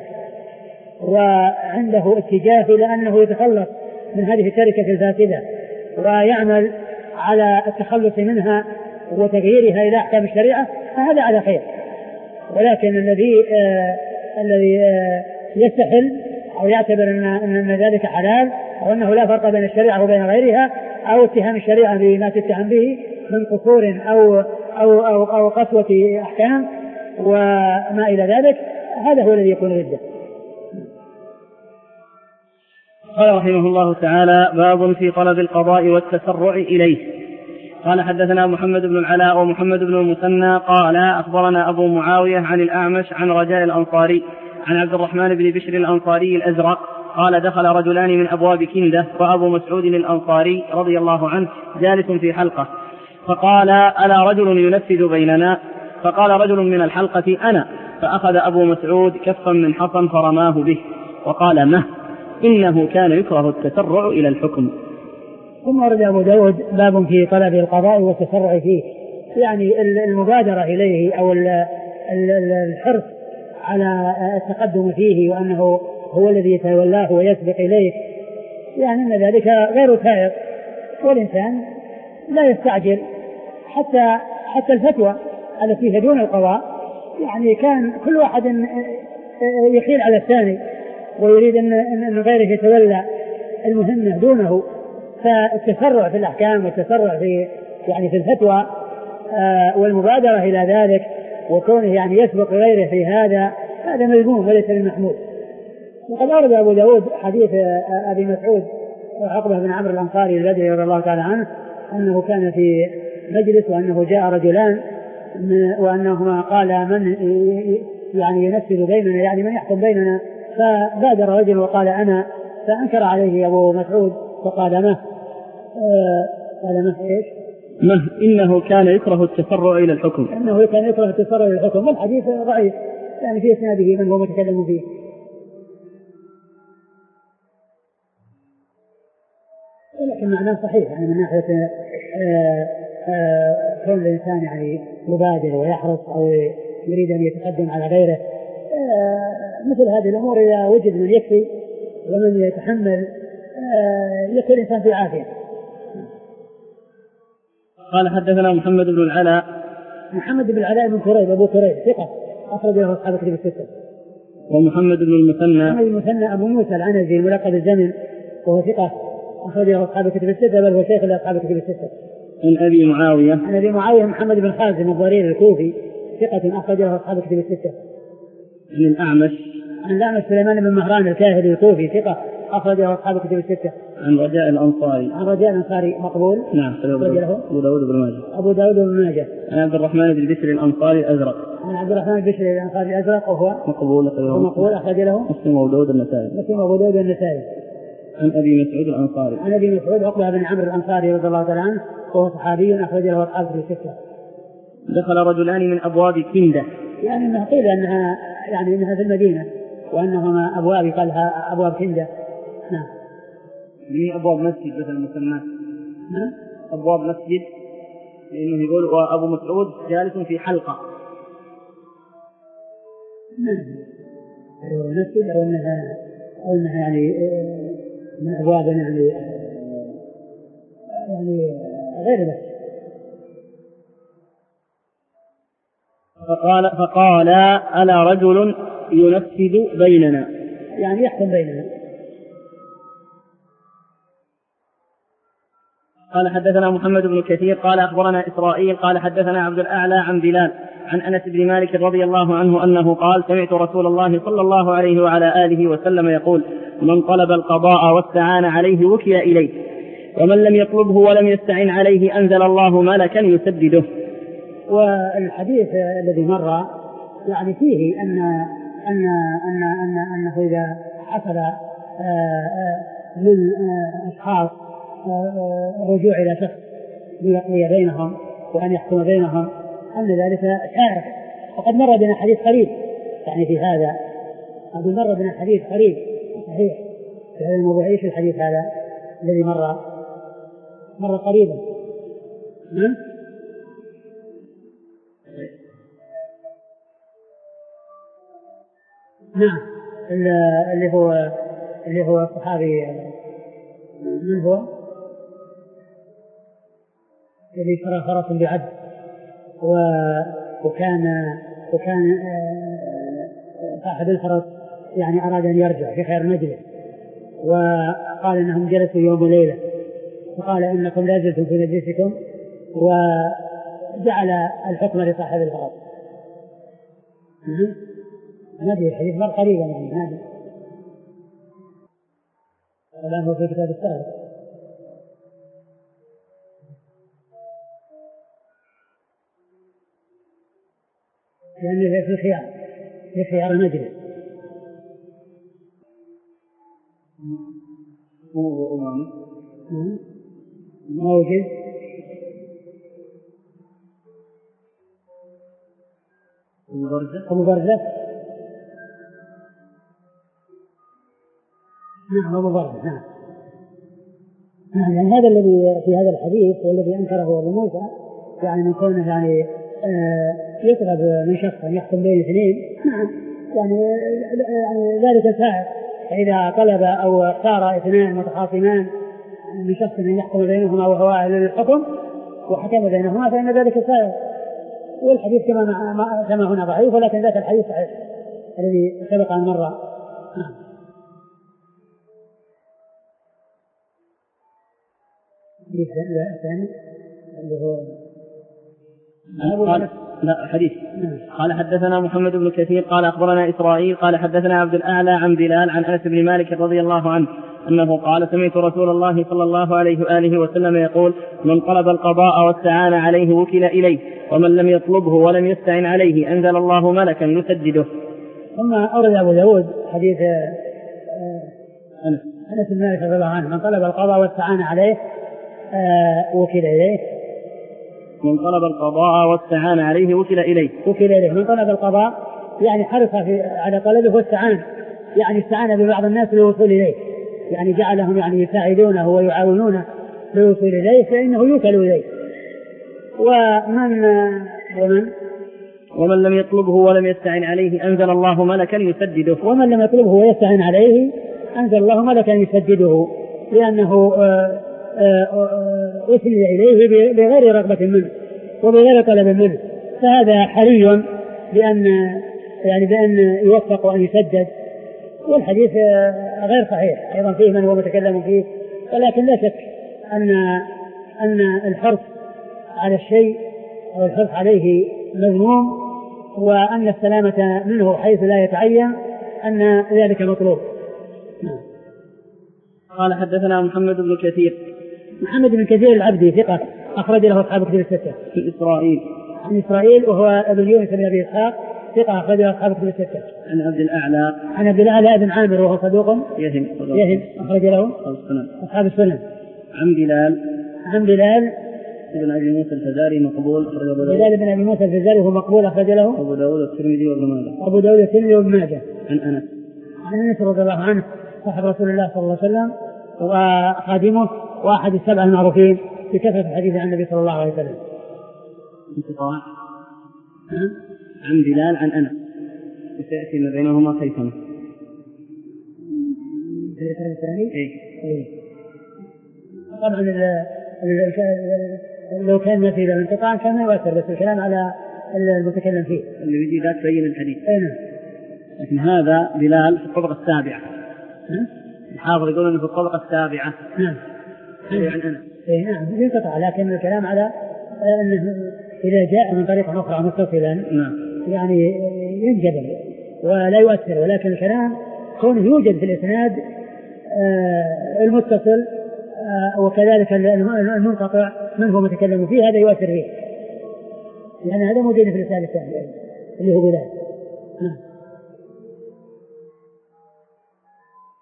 وعنده اتجاه إلى أنه يتخلص من هذه التركة الفاسدة ويعمل على التخلص منها وتغييرها إلى أحكام الشريعة فهذا على خير. ولكن الذي آه الذي آه يستحل أو يعتبر أن, أن ذلك حلال أو أنه لا فرق بين الشريعة وبين غيرها أو اتهام الشريعة بما تتهم به من قصور أو أو أو, أو قسوة أحكام وما إلى ذلك هذا هو الذي يكون ردة. قال رحمه الله تعالى: باب في طلب القضاء والتسرع إليه. قال حدثنا محمد بن العلاء ومحمد بن المثنى قال أخبرنا أبو معاوية عن الأعمش عن رجاء الأنصاري عن عبد الرحمن بن بشر الأنصاري الأزرق قال دخل رجلان من أبواب كندة وأبو مسعود الأنصاري رضي الله عنه جالس في حلقة فقال: ألا رجل ينفذ بيننا؟ فقال رجل من الحلقة: أنا. فأخذ أبو مسعود كفا من حصى فرماه به وقال: مه إنه كان يكره التسرع إلى الحكم. ثم ورد أبو داود باب في طلب القضاء والتسرع فيه، يعني المبادرة إليه أو الحرص على التقدم فيه وأنه هو الذي يتولاه ويسبق إليه، يعني أن ذلك غير سائغ، والإنسان لا يستعجل حتى حتى الفتوى التي هي دون القضاء، يعني كان كل واحد يحيل على الثاني ويريد أن غيره يتولى المهمة دونه، فالتسرع في الأحكام والتسرع في يعني في الفتوى والمبادرة إلى ذلك وكونه يعني يسبق غيره في هذا هذا مذموم وليس بالمحمود. وقد أورد أبو داود حديث أبي مسعود عقبة بن عمرو الأنصاري البدري رضي الله تعالى عنه أنه كان في مجلس وأنه جاء رجلان وأنهما قال من يعني ينفذ بيننا، يعني من يحكم بيننا، فبادر رجل وقال أنا، فأنكر عليه أبو مسعود فقال مه آه قال مه إيش؟ مه إنه كان يكره التسرع إلى الحكم، إنه كان يكره التسرع إلى الحكم، والحديث ضعيف يعني في إسناده من هو متكلم فيه. لكن معناه صحيح يعني من ناحية كون الإنسان يعني يبادر ويحرص أو يريد أن يتقدم على غيره، مثل هذه الأمور إذا وجد من يكفي ومن يتحمل يكون الإنسان في عافية. قال حدثنا محمد بن العلاء محمد بن العلاء بن كريب أبو كريب ثقة أخرج له أصحاب الكتب الستة. ومحمد بن المثنى محمد بن المثنى أبو موسى العنزي ملقب الزمن وهو ثقة أخرج له أصحاب الكتب الستة، بل هو شيخ لأصحاب الكتب الستة. عن أبي معاوية عن أبي معاوية محمد بن خازم الضرير الكوفي ثقة أخرج له أصحاب الكتب الستة. عن الأعمش عن الأعمش سليمان بن مهران الكاهلي الكوفي ثقة أخرج له أصحاب الكتب الستة. عن رجاء الأنصاري عن رجاء الأنصاري مقبول. نعم أبو داود بن ماجه أبو داود بن ماجه. عن عبد الرحمن بن بشر الأنصاري الأزرق عن عبد الرحمن بن بشر الأنصاري الأزرق وهو مقبول مقبول أخرج له مسلم وأبو داود النسائي مسلم وأبو داود النسائي. عن أبي مسعود الأنصاري عن أبي مسعود عقبة بن عمرو الأنصاري رضي الله تعالى عنه وهو صحابي أخرج له أصحاب الكتب الستة. دخل رجلان من أبواب كندة، يعني أنها قيل أنها يعني أنها في المدينة وأنهما أبواب قالها أبواب كندة. نعم. من أبواب مسجد مثل المسمى نعم. أبواب مسجد، لأنه يقول وأبو مسعود جالس في حلقة. نعم. مسجد أو أنها أو أنها يعني من أبواب يعني يعني غير مسجد. فقال فقال ألا رجل ينفذ بيننا، يعني يحكم بيننا. قال حدثنا محمد بن كثير قال أخبرنا إسرائيل قال حدثنا عبد الأعلى عن بلال عن أنس بن مالك رضي الله عنه أنه قال سمعت رسول الله صلى الله عليه وعلى آله وسلم يقول من طلب القضاء واستعان عليه وكي إليه، ومن لم يطلبه ولم يستعن عليه أنزل الله ملكا يسدده. والحديث الذي مر يعني فيه أن أن أن أن أنه إذا حصل من أشخاص رجوع إلى شخص ليقضي بينهم وأن يحكم بينهم أن ذلك شائع. وقد مر بنا حديث قريب يعني في هذا، قد مر بنا حديث قريب صحيح في هذا الموضوع. إيش الحديث هذا الذي مر مر قريبا؟ نعم نعم اللي هو اللي هو الصحابي من هو الذي شرى فرس بعبد وكان وكان صاحب الفرس يعني أراد أن يرجع في خير مجلس، وقال إنهم جلسوا يوم وليلة، فقال إنكم لا زلتم في مجلسكم، وجعل الحكم لصاحب الفرس. ما أدري الحديث مر قريبا يعني هذا الآن هو في كتاب السابق. لأنه في خيار في خيار المجلس هو أمامي موجود أبو برزة. نعم أبو برزة. نعم نعم يعني هذا الذي في هذا الحديث والذي أنكره أبو موسى يعني من كونه يعني آه يطلب من شخص أن يحكم بين اثنين. نعم يعني, يعني ذلك سائر، فإذا طلب أو اختار اثنان متخاصمان من شخص أن يحكم بينهما وهو أهل الحكم وحكم بينهما فإن ذلك سائر. والحديث كما كما هنا ضعيف، ولكن ذاك الحديث صحيح الذي سبق أن مر. الثاني اللي هو قال لا حديث قال حدثنا محمد بن كثير قال أخبرنا إسرائيل قال حدثنا عبد الأعلى عن بلال عن أنس بن مالك رضي الله عنه أنه قال سمعت رسول الله صلى الله عليه وآله وسلم يقول من طلب القضاء واستعان عليه وكل إليه ومن لم يطلبه ولم يستعن عليه أنزل الله ملكا يسدده. ثم أورد أبو داود حديث أنس بن مالك رضي الله عنه من طلب القضاء واستعان عليه وكل إليه. من طلب القضاء واستعان عليه وكل إليه وكل إليه من طلب القضاء يعني حرص على طلبه واستعان يعني استعان ببعض الناس للوصول إليه، يعني جعلهم يعني يساعدونه ويعاونونه للوصول إليه فإنه يوكل إليه. ومن ومن ومن لم يطلبه ولم يستعن عليه أنزل الله ملكا يسدده. ومن لم يطلبه ويستعن عليه أنزل الله ملكا يسدده، لأنه أسل إليه بغير رغبة منه وبغير طلب منه، فهذا حري بأن يعني بأن يوفق وأن يسدد. والحديث غير صحيح أيضا فيه من هو متكلم فيه، ولكن لا شك أن أن الحرص على الشيء أو الحرص عليه مذموم، وأن السلامة منه حيث لا يتعين أن ذلك مطلوب. قال حدثنا محمد بن كثير محمد بن كثير العبدي ثقة أخرج له أصحاب كتب الستة. في إسرائيل عن إسرائيل وهو ابن يونس بن أبي إسحاق ثقة أخرج له أصحاب كتب الستة. عن عبد الأعلى عن عبد الأعلى بن عامر وهو صدوق يهم يهم أخرج له أصحاب السنن. عن بلال عن بلال ابن أبي موسى الفزاري مقبول أخرج له بلال بن أبي موسى الفزاري وهو مقبول أخرج له أبو داود الترمذي وابن ماجه أبو داود الترمذي وابن ماجه. عن أنس عن أنس رضي الله عنه صاحب رسول الله صلى الله عليه وسلم وخادمه واحد السبع المعروفين بكثرة الحديث عن النبي صلى الله عليه وسلم. انقطاع عن بلال عن أنس وسيأتي ما بينهما خيثمة. طبعا لو كان ما فيه الانقطاع كان ما يؤثر، بس الكلام على المتكلم فيه اللي بيجي ذات بين الحديث. أين؟ لكن هذا بلال في الطبقة السابعة. الحافظ يقول أنه في الطبقة السابعة. نعم. عن أنس. إيه نعم ينقطع، لكن الكلام على أنه إذا جاء من طريق أخرى متصلا نعم يعني ينجبر ولا يؤثر، ولكن الكلام كونه يوجد في الإسناد آه المتصل آه وكذلك المنقطع من هو متكلم فيه هذا يؤثر فيه، لأن يعني هذا موجود في الإسناد الثاني اللي هو بلال. نعم.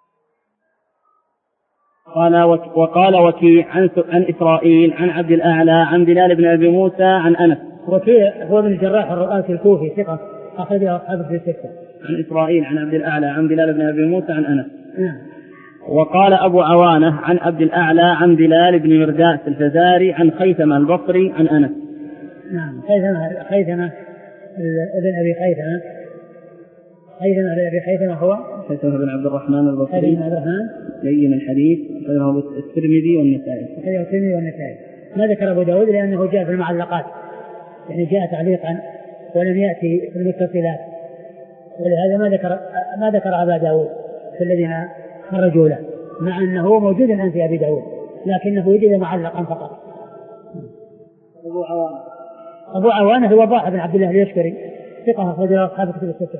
قال وقال وكيع عن عن إسرائيل عن عبد الأعلى عن بلال بن أبي موسى عن أنس. وكيع هو ابن الجراح الرؤاسي الكوفي ثقة أخرجه أصحاب في الستة. عن إسرائيل عن عبد الأعلى عن بلال بن أبي موسى عن أنس. نعم. وقال أبو عوانة عن عبد الأعلى عن بلال بن مرداس الفزاري عن خيثمة البصري عن أنس. نعم. خيثمة خيثمة ابن أبي خيثمة خيثمة ابن أبي خيثمة هو خيثمة بن عبد الرحمن البصري بن عبد الرحمن لين الحديث خيثمة الترمذي والنسائي. خيثمة الترمذي والنسائي. ما ذكر أبو داود لأنه جاء في المعلقات، يعني جاء تعليقا ولم يأتي في المتصلات، ولهذا ما ذكر ما ذكر أبا داود في الذين خرجوا له، مع أنه موجود الآن في أبي داود لكنه وجد معلقا فقط. أبو عوانة أبو عوانة هو وضاح بن عبد الله اليشكري ثقة أخرج له أصحاب كتب الستة.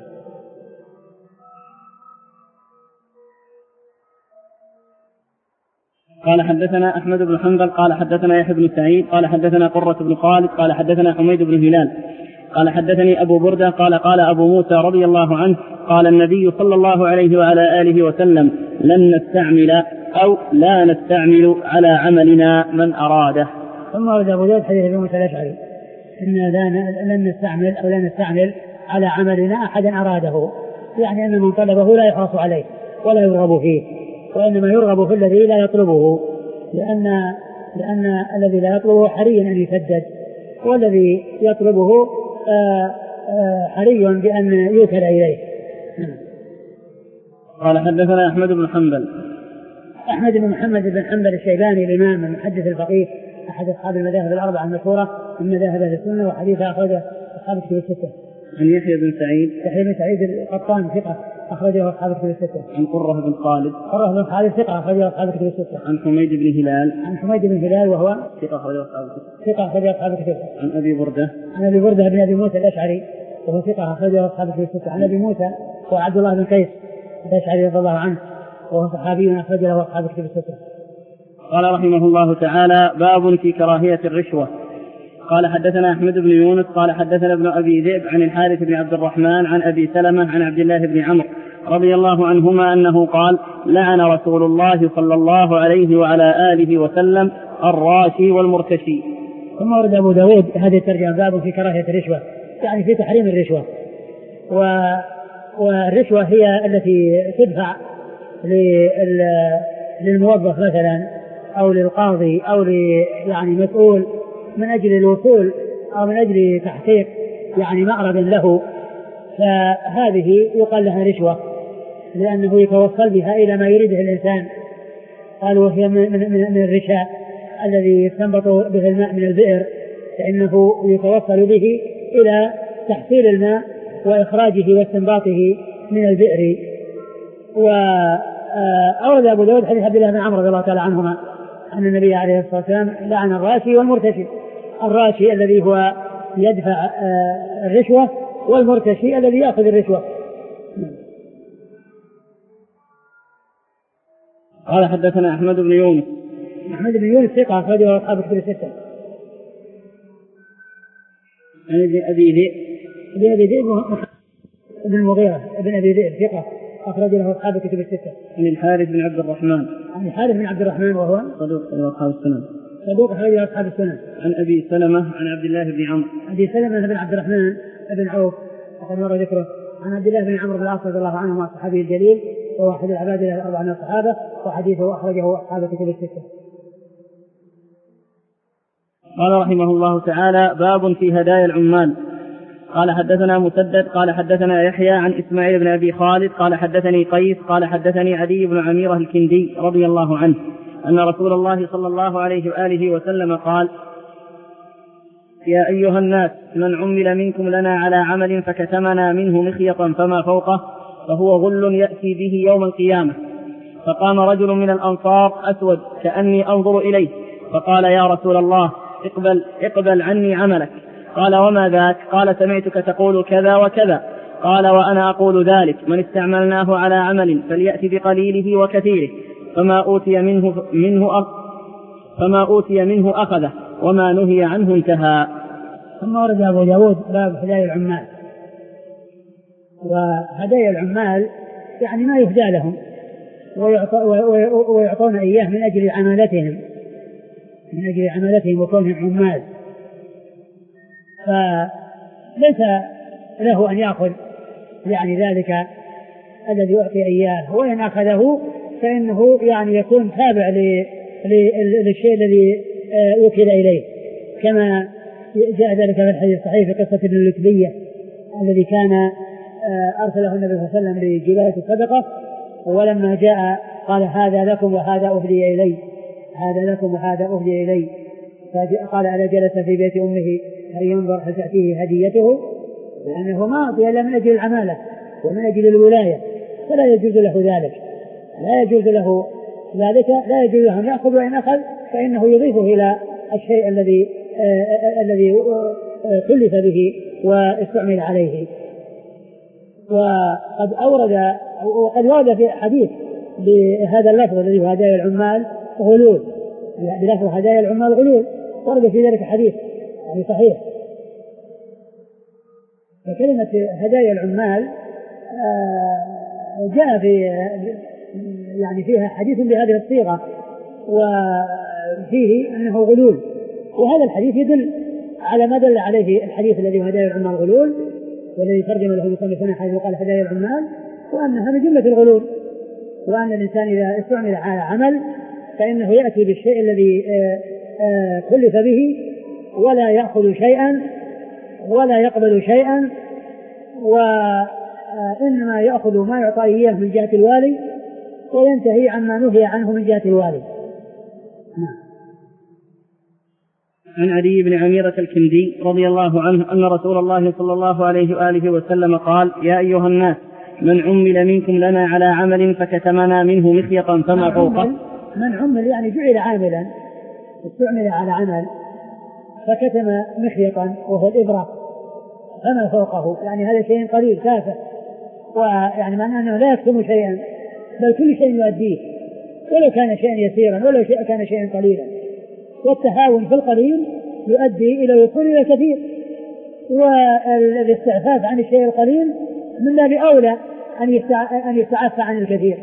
قال حدثنا أحمد بن حنبل قال حدثنا يحيى بن سعيد قال حدثنا قرة بن خالد قال حدثنا حميد بن هلال قال حدثني أبو بردة قال قال أبو موسى رضي الله عنه قال النبي صلى الله عليه وعلى آله وسلم لن نستعمل أو لا نستعمل على عملنا من أراده. ثم ورد أبو داود حديث أبي موسى الأشعري إن لن نستعمل أو لا نستعمل على عملنا أحدا أراده، يعني أن من طلبه لا يحرص عليه ولا يرغب فيه، وإنما يرغب في الذي لا يطلبه، لأن لأن الذي لا يطلبه حري أن يسدد، والذي يطلبه آآ آآ حري بأن يوكل إليه. قال حدثنا أحمد بن حنبل أحمد بن محمد بن حنبل الشيباني الإمام المحدث الفقيه أحد أصحاب المذاهب الأربعة المشهورة من مذاهب أهل السنة، وحديث أخرجه أصحاب الكتب الستة. عن يحيى بن سعيد يحيى بن سعيد القطان ثقة أخرجه أصحاب الكتب الستة. عن قرة بن خالد قرة بن خالد ثقة أخرجه أصحاب الكتب الستة. عن حميد بن هلال عن حميد بن هلال وهو ثقة أخرجه أصحاب الكتب ثقة أخرجه أصحاب الكتب. عن أبي بردة عن أبي بردة بن أبي موسى الأشعري وهو ثقة أخرجه أصحاب الكتب الستة. عن أبي موسى هو عبد الله بن قيس الأشعري رضي الله عنه وهو صحابي أخرج له أصحاب الكتب الستة. قال رحمه الله تعالى باب في كراهية الرشوة. قال حدثنا أحمد بن يونس قال حدثنا ابن أبي ذئب عن الحارث بن عبد الرحمن عن أبي سلمة عن عبد الله بن عمرو رضي الله عنهما أنه قال لعن رسول الله صلى الله عليه وعلى آله وسلم الراشي والمرتشي. ثم ورد أبو داود هذه الترجمة باب في كراهية الرشوة، يعني في تحريم الرشوة. و... والرشوة هي التي تدفع للموظف مثلا أو للقاضي أو يعني مسؤول من أجل الوصول أو من أجل تحقيق يعني مأرب له، فهذه يقال لها رشوة لأنه يتوصل بها إلى ما يريده الإنسان. قالوا وهي من, من, من الرشاء الذي يستنبط به الماء من البئر، فإنه يتوصل به إلى تحصيل الماء وإخراجه واستنباطه من البئر. وأورد أبو داود حديث عبد الله بن عمرو رضي الله تعالى عنهما أن النبي عليه الصلاة والسلام لعن الراشي والمرتشي. الراشي الذي هو يدفع الرشوة، والمرتشي الذي يأخذ الرشوة. قال حدثنا أحمد بن يونس أحمد بن يونس ثقة أخرجه أصحاب الكتب الستة. عن ابن أبي ذئب ابن أبي ذئب ابن المغيرة ابن أبي ذئب ثقة أخرج له أصحاب الكتب الستة. عن الحارث بن عبد الرحمن عن الحارث بن عبد الرحمن وهو صدوق أصحاب السنن صدوق أخرج له أصحاب السنن. عن أبي سلمة عن عبد الله بن عمرو أبي سلمة بن عبد الرحمن بن عوف وقد مر ذكره. عن عبد الله بن عمرو بن العاص رضي الله عنه الصحابي الجليل وهو أحد العباد الأربعة من الصحابة، وحديثه أخرجه أصحاب الكتب الستة. قال رحمه الله تعالى باب في هدايا العمال. قال حدثنا مسدد قال حدثنا يحيى عن إسماعيل بن أبي خالد قال حدثني قيس قال حدثني عدي بن عميرة الكندي رضي الله عنه أن رسول الله صلى الله عليه وآله وسلم قال يا أيها الناس من عمل منكم لنا على عمل فكتمنا منه مخيطا فما فوقه فهو غل يأتي به يوم القيامة. فقام رجل من الأنصار أسود كأني أنظر إليه فقال يا رسول الله اقبل, اقبل عني عملك. قال وما ذاك؟ قال سمعتك تقول كذا وكذا. قال وأنا أقول ذلك من استعملناه على عمل فليأتي بقليله وكثيره فما أوتي منه, منه أخ فما أوتي منه أخذه وما نهي عنه انتهى. ثم ورد أبو داود باب هدايا العمال. وهدايا العمال يعني ما يهدى لهم، ويعطون إياه من أجل عمالتهم من أجل عمالتهم وكونهم عمال، فليس له أن يأخذ يعني ذلك الذي يعطي إياه، وإن أخذه فإنه يعني يكون تابع للشيء الذي وكل إليه، كما جاء ذلك في الحديث الصحيح في قصة ابن اللتبية الذي كان أرسله النبي صلى الله عليه وسلم لجباية الصدقة، ولما جاء قال هذا لكم وهذا أهدي إلي، هذا لكم وهذا أهدي إلي، فقال ألا جلس في بيت أمه هل ينظر هل تأتيه هديته، لأنه ما أعطي إلا من أجل العمالة ومن أجل الولاية، فلا يجوز له ذلك لا يجوز له ذلك لا يجوز له أن يأخذ، وإن أخذ فإنه يضيفه إلى الشيء الذي آه الذي آه كلف به واستعمل عليه. وقد أورد وقد ورد في حديث بهذا اللفظ الذي هو هدايا العمال غلول، بلفظ هدايا العمال غلول، ورد في ذلك حديث يعني صحيح. فكلمة هدايا العمال آه جاء في يعني فيها حديث بهذه الصيغة وفيه أنه غلول، وهذا الحديث يدل على ما دل عليه الحديث الذي هو هدايا العمال غلول، والذي ترجم له المصنف حيث قال هدايا العمال، وأنها من جملة الغلول، وأن الإنسان إذا استعمل على عمل فإنه يأتي بالشيء الذي كلف به ولا يأخذ شيئا ولا يقبل شيئا، وإنما يأخذ ما يعطى إياه من جهة الوالي وينتهي عما نهي عنه من جهة الوالي. عن علي بن عميرة الكندي رضي الله عنه أن رسول الله صلى الله عليه وآله وسلم قال يا أيها الناس من عمل منكم لنا على عمل فكتمنا منه مخيطا فما فوقه. من عمل يعني جعل عاملا استعمل على عمل فكتم مخيطا وهو الإبرة فما فوقه، يعني هذا شيء قليل تافه، ويعني معناه أنه لا يكتم شيئا بل كل شيء يؤديه ولو كان شيئا يسيرا ولو كان شيئا قليلا، والتهاون في القليل يؤدي إلى الوصول إلى الكثير، والاستعفاف عن الشيء القليل من باب أولى أن يستعف عن الكثير.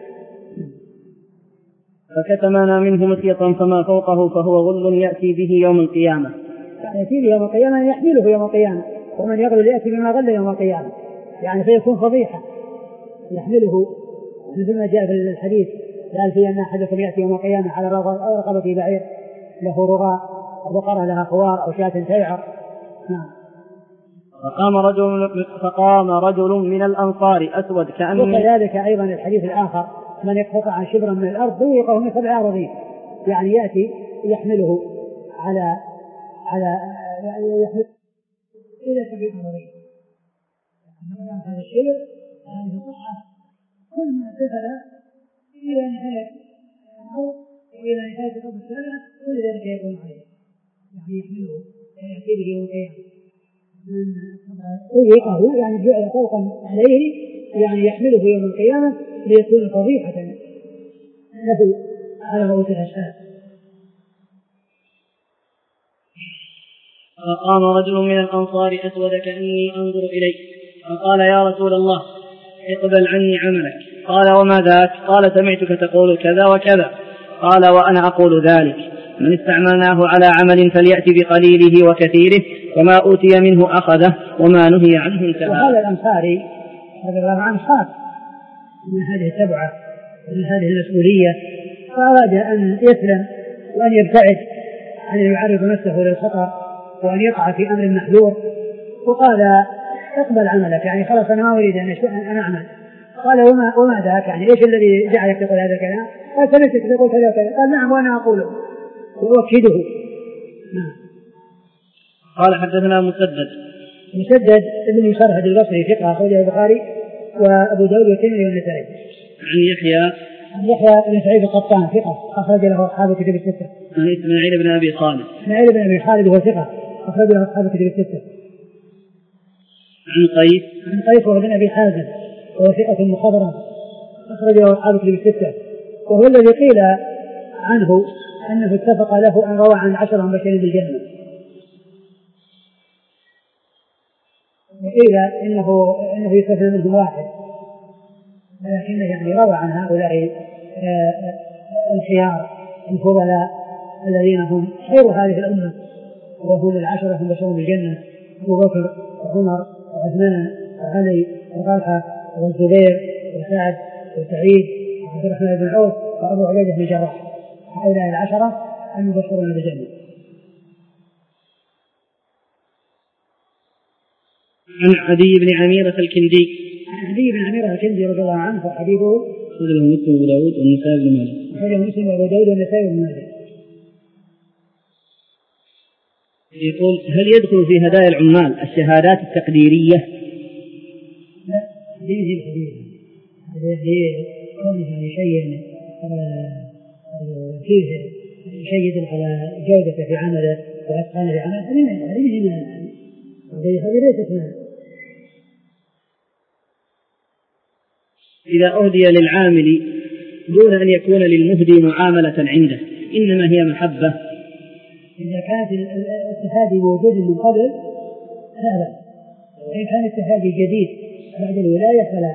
فكتمنا منه مخيطا فما فوقه فهو غل يأتي به يوم القيامة. يعني يأتي به يوم القيامة يحمله يوم القيامة، ومن يغل يأتي بما غل يوم القيامة، يعني فيكون فضيحة يحمله، مثل ما جاء في الحديث قال في أن أحدكم يأتي يوم القيامة على رقبة بعير له رغاء أو بقرة لها خوار أو شاة تيعر. نعم. فقام رجل فقام رجل من الأنصار أسود كأنه. وكذلك أيضا الحديث الآخر من يقطع شبرا من الأرض ضيقه من سبع أراضين، يعني يأتي يحمله على على يحمل إلى سبع أراضين. هذا الشبر هذه القطعة كل ما سفل إلى نهاية الأرض وإلى نهاية الأرض السابعة كل ذلك يكون عليه، يعني يحمله ويأتي به يوم القيامة. من ضيقه يعني جعل فوقا عليه، يعني يحمله يوم القيامة ليكون فضيحة له على رؤوس الأشهاد. فقام رجل من الأنصار أسود كأني أنظر إليه فقال يا رسول الله اقبل عني عملك. قال وما ذاك؟ قال سمعتك تقول كذا وكذا. قال وأنا أقول ذلك، من استعملناه على عمل فليأتي بقليله وكثيره، وما أوتي منه أخذه وما نهي عنه انتهى. وهذا الأنصاري رضي الله عنه خاف من هذه التبعة ومن هذه المسؤولية، فأراد أن يسلم وأن يبتعد عن أن يعرض نفسه للخطر وأن يقع في أمر محذور، وقال اقبل عملك، يعني خلاص أنا ما أريد أن أعمل. قال وما, وما ذاك؟ يعني إيش الذي جعلك تقول هذا الكلام؟ قال سمعتك تقول كذا وكذا. قال نعم وأنا أقوله وأؤكده. نعم. قال حدثنا مسدد مسدد ابن مسرهد البصري ثقة أخرجه البخاري وأبو داود والترمذي والنسائي. عن يحيى عن يحيى بن سعيد القطان ثقة أخرج له أصحاب الكتب الستة. عن إسماعيل بن أبي خالد إسماعيل بن أبي خالد وهو ثقة أخرج له أصحاب الكتب الستة. عن قيس عن قيس بن أبي حازم وهو ثقة مخضرم أخرج له أصحاب الكتب الستة، وهو الذي قيل عنه أنه اتفق له أن روى عن عشرة مبشرين بالجنة، وقيل إنه إنه يستثنى منهم واحد، لكنه يعني روى عن هؤلاء الخيار الفضلاء الذين هم خير هذه الأمة، وهم العشرة المبشرون بالجنة: أبو بكر وعمر وعثمان وعلي وطلحة والزبير وسعد وسعيد وعبد الرحمن بن عوف وأبو عبيدة بن الجراح. هؤلاء العشرة المبشرون بالجنة. عن عدي بن عميرة الكندي. عن عدي بن عميرة الكندي رضي الله عنه وحديثه أخرجه مسلم وأبو داود والنسائي بن ماجه. أخرجه مسلم وأبو داود والنسائي بن ماجه. يقول: هل يدخل في هدايا العمال الشهادات التقديرية؟ لا، هذه الحديث هذه كونها شيء فيه شيء يدل على جودته في عمله وإتقانه في عمله، هذه هذه هذه ليست منها. إذا أهدي للعامل دون أن يكون للمهدي معاملة عنده إنما هي محبة. إذا كانت التهادي موجود من قبل لا لا، وإن كان التهادي جديد بعد الولاية فلا.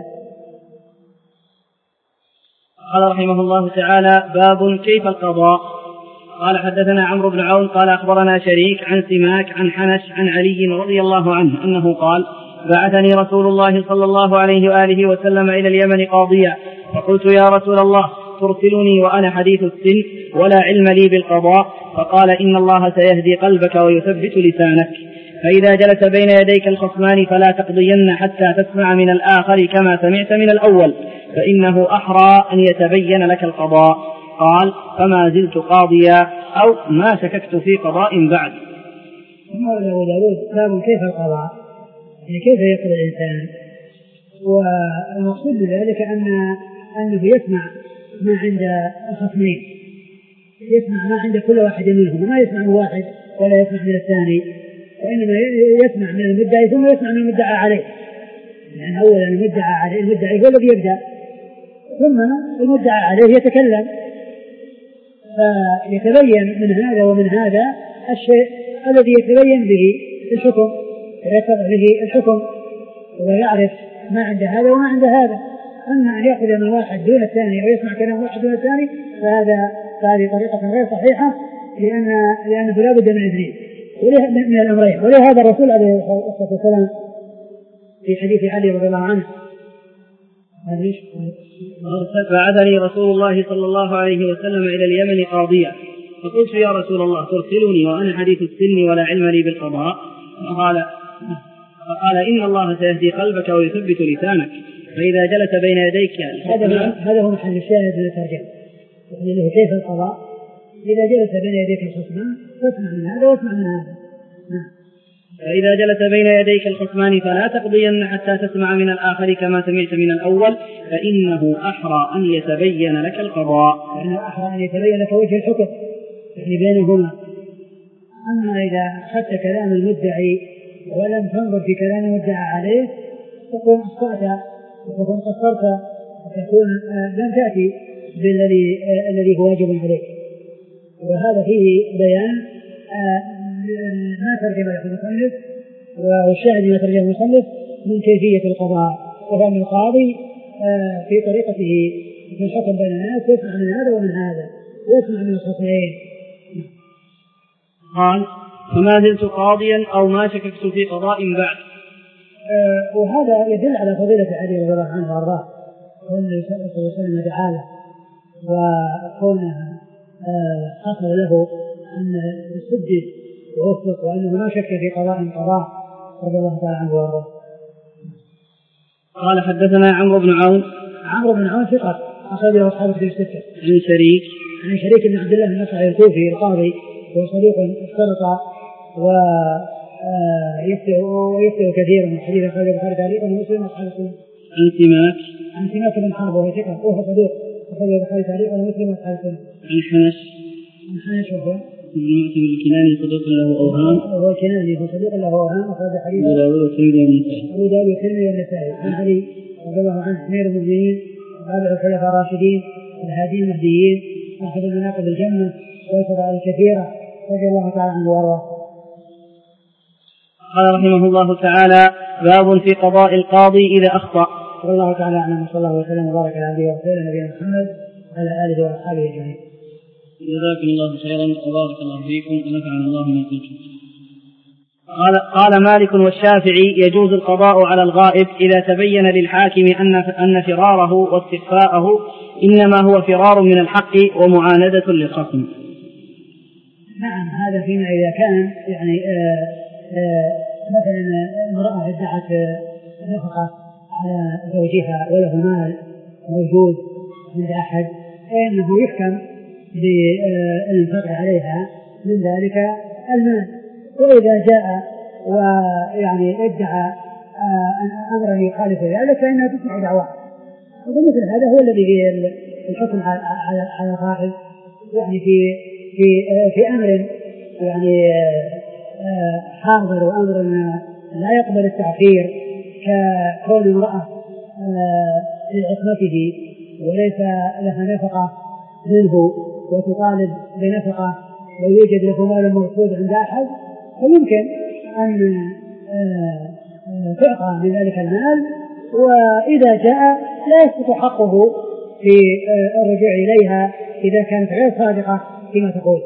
قال رحمه الله تعالى: باب كيف القضاء. قال: حدثنا عمرو بن عون قال أخبرنا شريك عن سماك عن حنش عن علي رضي الله عنه أنه قال: بعثني رسول الله صلى الله عليه وآله وسلم إلى اليمن قاضيا، فقلت: يا رسول الله، ترسلني وأنا حديث السن ولا علم لي بالقضاء؟ فقال: إن الله سيهدي قلبك ويثبت لسانك، فإذا جلس بين يديك الخصمان فلا تقضين حتى تسمع من الآخر كما سمعت من الأول، فإنه أحرى أن يتبين لك القضاء. قال: فما زلت قاضيا أو ما شككت في قضاء بعد. ثم أبو داود باب كيف القضاء، يعني كيف يقضي الإنسان. والمقصود بذلك أن أنه يسمع ما عند الخصمين، يسمع ما عند كل واحد منهم، ما يسمع من واحد ولا يسمع من الثاني، وإنما يسمع من المدعي ثم يسمع من المدعى عليه. يعني أولا المدعى عليه، المدعي هو الذي يبدأ، ثم المدعى عليه يتكلم، فيتبين من هذا ومن هذا الشيء الذي يتبين به الحكم، ويتبع به الحكم، ويعرف ما عند هذا وما عند هذا. أما أن يأخذ من واحد دون الثاني أو يسمع كلام واحد دون الثاني فهذا فهذه طريقة غير صحيحة، لأن لأنه لا بد من الاثنين من الأمرين. ولهذا الرسول عليه الصلاة والسلام في حديث علي رضي الله عنه: بعثني رسول الله صلى الله عليه وسلم إلى اليمن قاضيا، فقلت: يا رسول الله، ترسلني وأنا حديث السن ولا علم لي بالقضاء؟ فقال فقال: إن الله سيهدي قلبك ويثبت لسانك، فإذا جلس بين يديك. هذا هو محل الشاهد من الترجمة، يعني له كيف القضاء. إذا جلس بين يديك الخصمان فاسمع من هذا واسمع من هذا. فإذا جلس بين يديك الخصمان فلا تقضين حتى تسمع من الآخر كما سمعت من الأول، فإنه أحرى أن يتبين لك القضاء. فإنه أحرى أن يتبين لك وجه الحكم يعني بينهما. أما إذا أخذت كلام المدعي ولم تنظر في كلام المدعى عليه تكون أخطأت وتكون قصرت وتكون لم تأتي بالذي الذي هو واجب عليك. وهذا فيه بيان ما ترجم المصنف، والشاهد ما ترجم المصنف من كيفية القضاء، وهو من القاضي في طريقته في الحكم بين الناس يسمع من هذا ومن هذا، يسمع من الخصمين. قال: فما زلت قاضيا أو ما شككت في قضاء بعد. آه وهذا يدل على فضيلة علي رضي الله عنه وارضاه، كونه صلى الله عليه وسلم دعا له، وكونه آه حصل له أن يسدد ووفق، وأنه ما شك في قضاء قضاء رضي الله تعالى عنه وارضاه. قال: حدثنا عمرو بن عون. عمرو بن عون ثقة أخرجه أصحاب الكتب الستة. عن شريك عن شريك بن عبد الله النخعي الكوفي القاضي، هو صديق اختلط ويخطئ كثيرا، وحديث أخرجه البخاري تعليقا ومسلم وأصحاب السنن. عن سماك عن سماك بن حرب وهو ثقة وهو صدوق أخرجه البخاري تعليقا ومسلم وأصحاب السنن. عن حنش عن حنش وهو ابن معتم الكناني صدوق له أوهام، وهو كناني هو صدوق له أوهام، أخرج حديث أبو داود والترمذي والنسائي. أبو داود والترمذي والنسائي. عن علي رضي الله عنه أمير المؤمنين رابع الخلفاء الراشدين الهادين المهديين، أحد المناقب الجنة والفضائل الكثيرة، رضي الله تعالى عنه وارضاه. قال رحمه الله تعالى: باب في قضاء القاضي إذا أخطأ. والله تعالى أعلم، وصلى الله وسلم وبارك على عبده ورسوله نبينا محمد وعلى آله وأصحابه أجمعين. جزاكم الله خيرا وبارك الله فيكم ونفعنا الله من قلتم. قال, قال مالك والشافعي: يجوز القضاء على الغائب إذا تبين للحاكم أن أن فراره واستخفاءه إنما هو فرار من الحق ومعاندة للخصم. نعم، هذا فيما إذا كان يعني آآ آآ مثلا امرأة ادعت نفقة على زوجها وله مال موجود عند أحد، فإنه يحكم بالانفاق عليها من ذلك المال. وإذا جاء ويعني ادعى أمرا يخالف ذلك فإنها تسمع دعواه. ومثل هذا هو الذي فيه الحكم على الغائب، يعني في في في أمر يعني حاضر وأمر لا يقبل التأخير، ككون امرأة في عصمته وليس لها نفقة منه وتطالب بنفقة ويوجد له مال مرصود عند أحد، فيمكن أن تعطى من ذلك المال، وإذا جاء لا يسقط حقه في الرجوع إليها إذا كانت غير صادقة فيما تقول.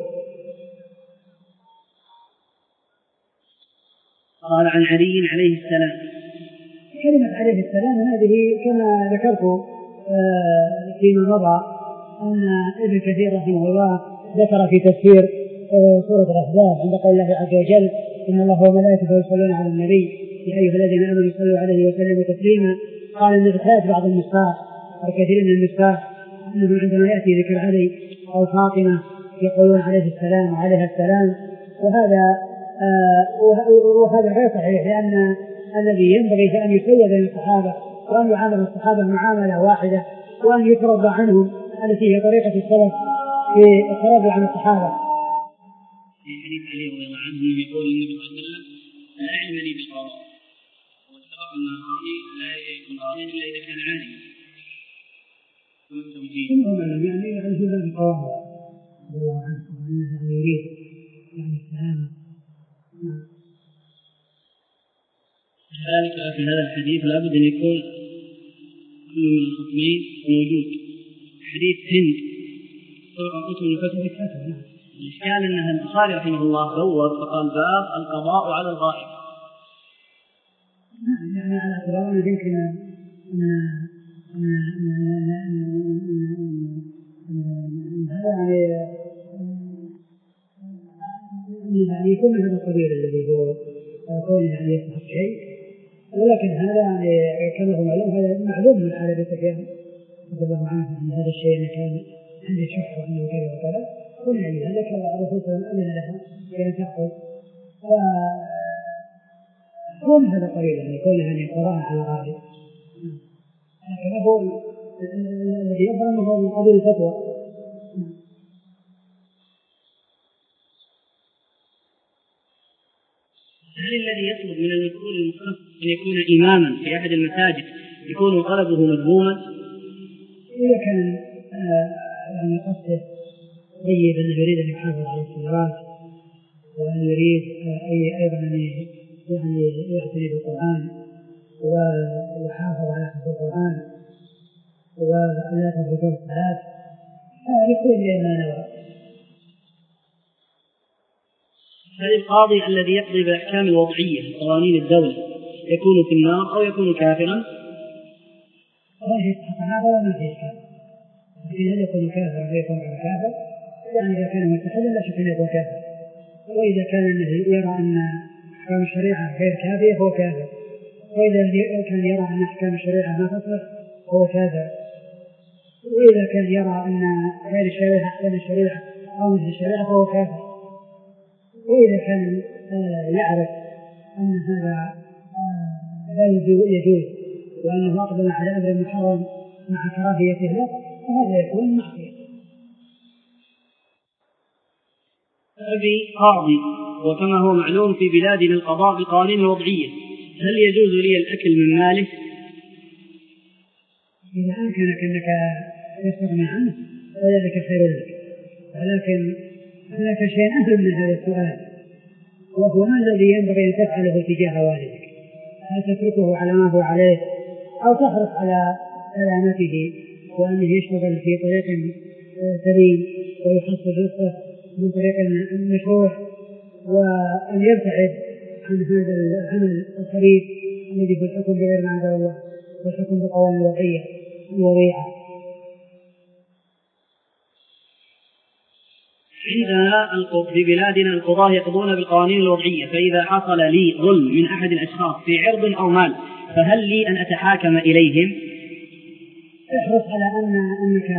قال عن علي عليه السلام. كلمة عليه السلام هذه كما ذكرت فيما مضى أن ابن كثير رحمه الله ذكر في تفسير سورة الأحزاب عند قول الله عز وجل: إن الله وملائكته يصلون على النبي يا أيها الذين آمنوا صلوا عليه وسلموا تسليما. قال إن احتاج بعض النساء وكثير من النساء أنه عندما يأتي ذكر علي أو فاطمة يقولون عليه السلام وعليها السلام، وهذا آه وهذا غير صحيح، لأن الذي ينبغي أن يسوى بين الصحابة وأن يعامل الصحابة معاملة واحدة وأن يترضى عنهم التي هي طريقة السلف في الترضي عن الصحابة. في حديث علي رضي الله عنه أنه يقول النبي صلى الله عليه وسلم: لا علم لي بالقضاء، واتفق أن القاضي لا يكون قاضيا إلا إذا كان عالما. كلهم يعني يعني في ذلك قواعد رضي الله عنه أنه يريد يعني السلامة. كذلك في هذا الحديث لابد أن يكون كل من الخصمين موجود. حديث هند طبعا قلت من فتح الإشكال أنها البخاري رحمه الله بوّب فقال: باب القضاء على الغائب. يعني على اعتبار أن يمكن أن هذا يعني يكون من هذا القبيل الذي هو كون يعني يستحق شيء، ولكن هذا يعني كما هو معلوم هذا معلوم من حال أبي سفيان رضي الله عنه أن هذا الشيء اللي كان عنده شح وأنه كذا وكذا، كل يعني هذا الرسول صلى الله عليه وسلم أذن لها كأن تأخذ، فهو من هذا القبيل يعني كونه يعني قضاء على الغائب. لكن هو الذي يظهر أنه هو من قبيل الفتوى. هل الذي يطلب من المسؤول المختص أن يكون إماما في أحد المساجد يكون طلبه مذموما؟ إذا كان يعني قصده طيب أنه يريد أن يحافظ على الصلوات وأن يريد أي أيضا أن يعني يعتني بالقرآن ويحافظ على حفظ القرآن ولا تفوت الصلاة، لكل ما نوى. هل القاضي الذي يقضي بالأحكام الوضعية قوانين الدولة يكون في النار أو يكون كافرا؟ رأيه هذا ما فيه كافر، لكن هل يكون كافرا أو يكون كافر؟ يعني إذا كان متحدا لا شك أن يكون كافر، وإذا كان يرى أن أحكام الشريعة غير كافية فهو كافر، وإذا كان يرى أن أحكام الشريعة ما تصلح فهو كافر، وإذا كان يرى أن غير الشريعة أحكام الشريعة أو مثل الشريعة فهو كافر، وإذا كان يعرف أن هذا لا يجوز وأنه أقدم على أمر محرم مع كراهيته له فهذا يكون معصية. أبي قاضي، وكما هو معلوم في بلادنا القضاء بالقوانين الوضعية، هل يجوز لي الأكل من ماله؟ إذا أمكنك أنك تستغني عنه فذلك خير لك، ولكن هناك شيء أهم من هذا السؤال، وهو ما الذي ينبغي أن تفعله تجاه والدك؟ هل تتركه على ما هو عليه أو تحرص على سلامته وأنه يشتغل في طريق سليم ويحصل رزقه من طريق مشروع، وأن يبتعد عن هذا العمل الخبيث الذي هو الحكم بغير ما أنزل الله والحكم بقوانين الوضعية الوضيعة. عندنا في بلادنا القضاة يقضون بالقوانين الوضعية، فإذا حصل لي ظلم من أحد الأشخاص في عرض أو مال فهل لي أن أتحاكم إليهم؟ احرص على أن أنك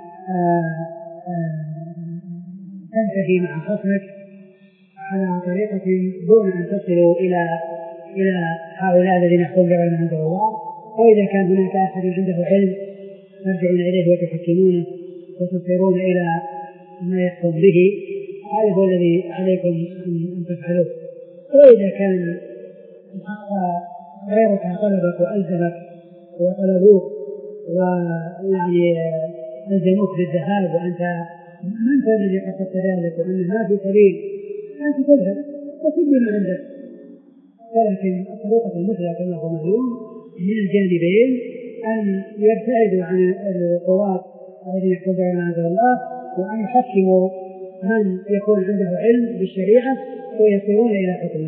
تنتهي مع خصمك على طريقة دون أن تصلوا إلى إلى هؤلاء الذين يحكمون بغير ما أنزل الله. وإذا كان هناك أحد عنده علم ترجعون إليه وتحكمونه وتصيرون إلى ما يحكم به، هذا هو الذي عليكم أن تفعلوه. وإذا كان الحق غيرك طلبك وألزمك وطلبوك ويعني ألزموك بالذهاب وأنت ما أنت الذي قصدت ذلك وأن ما في سبيل، أنت تذهب وتبني ما عندك. ولكن الطريقة المثلى كما هو معلوم من الجانبين أن يبتعدوا عن القوات الذين يحكمون بغير ما أنزل الله، وأن يحكموا من يكون عنده علم بالشريعة ويصيرون إلى حكمه.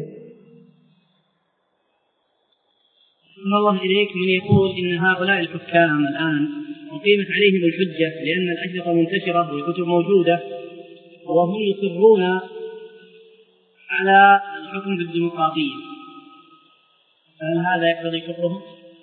الله إليك من يقول إن هؤلاء الحكام الآن أقيمت عليهم الحجة لأن الأشرطة منتشرة والكتب موجودة وهم يصرون على الحكم بالديمقراطية، هل هذا يقتضي كفرهم؟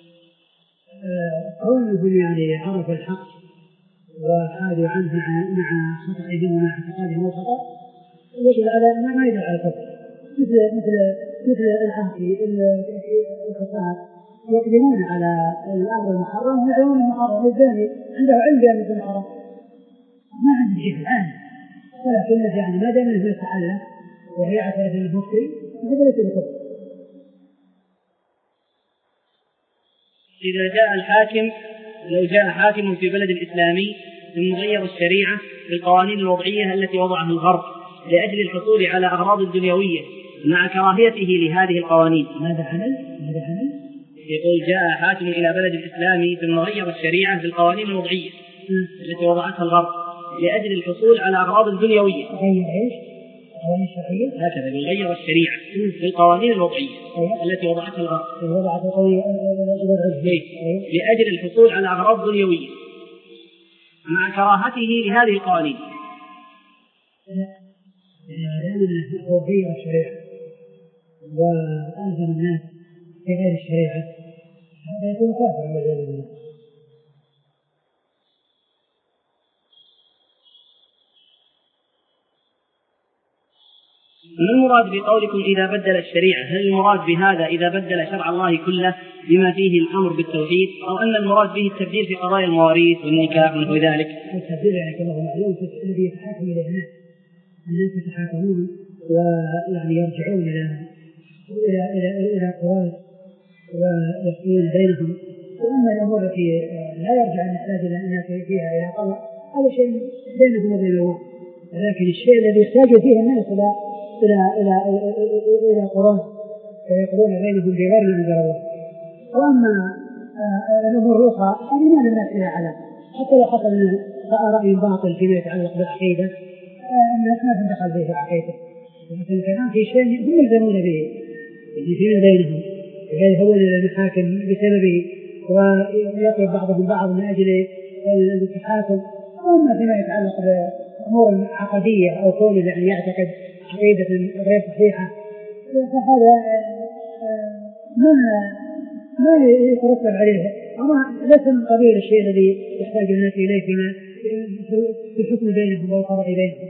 كونهم يعني عرفوا الحق وحادوا عنه مع خطئهم ومع اعتقادهم الخطأ يجب على ما يدل على الكفر، مثل مثل مثل العاصي الخطاة يقدمون على الأمر المحرم ويدعون المحرم الزاني عنده علم بأن المحرم ما عنده شيء في العالم، ولكن يعني ما دام انه يتحلى وهي اعترف انه مفتي فهذا ليس بكفر. إذا جاء الحاكم لو جاء حاكم في بلد إسلامي ثم غير الشريعة بالقوانين الوضعية التي وضعها الغرب لأجل الحصول على أغراض الدنيوية مع كراهيته لهذه القوانين، ماذا عمل؟ ماذا عمل؟ يقول جاء حاكم إلى بلد إسلامي ثم غير الشريعة بالقوانين الوضعية التي وضعتها الغرب لأجل الحصول على أغراض الدنيوية. غير إيش؟ القوانين الشرعية؟ هكذا يغير الشريعة بالقوانين الوضعية التي وضعتها الغرب وضعت القوانين الوضعية لأجل الحصول على أغراض دنيوية مع كراهته لهذه القوانين. لأنه هو غير الشريعة وألزم الناس في غير الشريعة هذا يكون كافرا والعياذ بالله. ما المراد بقولكم إذا بدل الشريعة؟ هل المراد بهذا إذا بدل شرع الله كله بما فيه الأمر بالتوحيد، أو أن المراد به التبديل في قضايا المواريث والنكاح ونحو ذلك؟ التبديل يعني كما هو معلوم الذي يتحاكم إلى الناس، الناس يتحاكمون ويعني يرجعون إلى إلى إلى إلى قرآن ويحكمون بينهم، وأما الأمور التي لا يرجع الناس إلى الناس فيها إلى قضاء هذا شيء بينهم وبين الله، ولكن الشيء الذي يحتاج فيه الناس إلى إلى إلى إلى قرآن ويقولون بينهم بغير ما أنزل الله. وأما الأمور الأخرى هذه ما للناس فيها علم، حتى لو حصل رأي باطل فيما يتعلق بالعقيدة الناس ما تدخل به في العقيدة، لكن كمان في شيء هم يلزمون به يجيء بينهم ويذهبون إلى المحاكم بسببه ويطلب بعضهم بعض من أجل التحاكم. وأما فيما يتعلق بأمور عقدية أو كون يعني يعتقد عقيدة غير صحيحة فهذا ما ما يترتب عليه، أما ليس من قبيل الشيء الذي يحتاج الناس إليه فيما في الحكم بينهم والقضاء بينهم.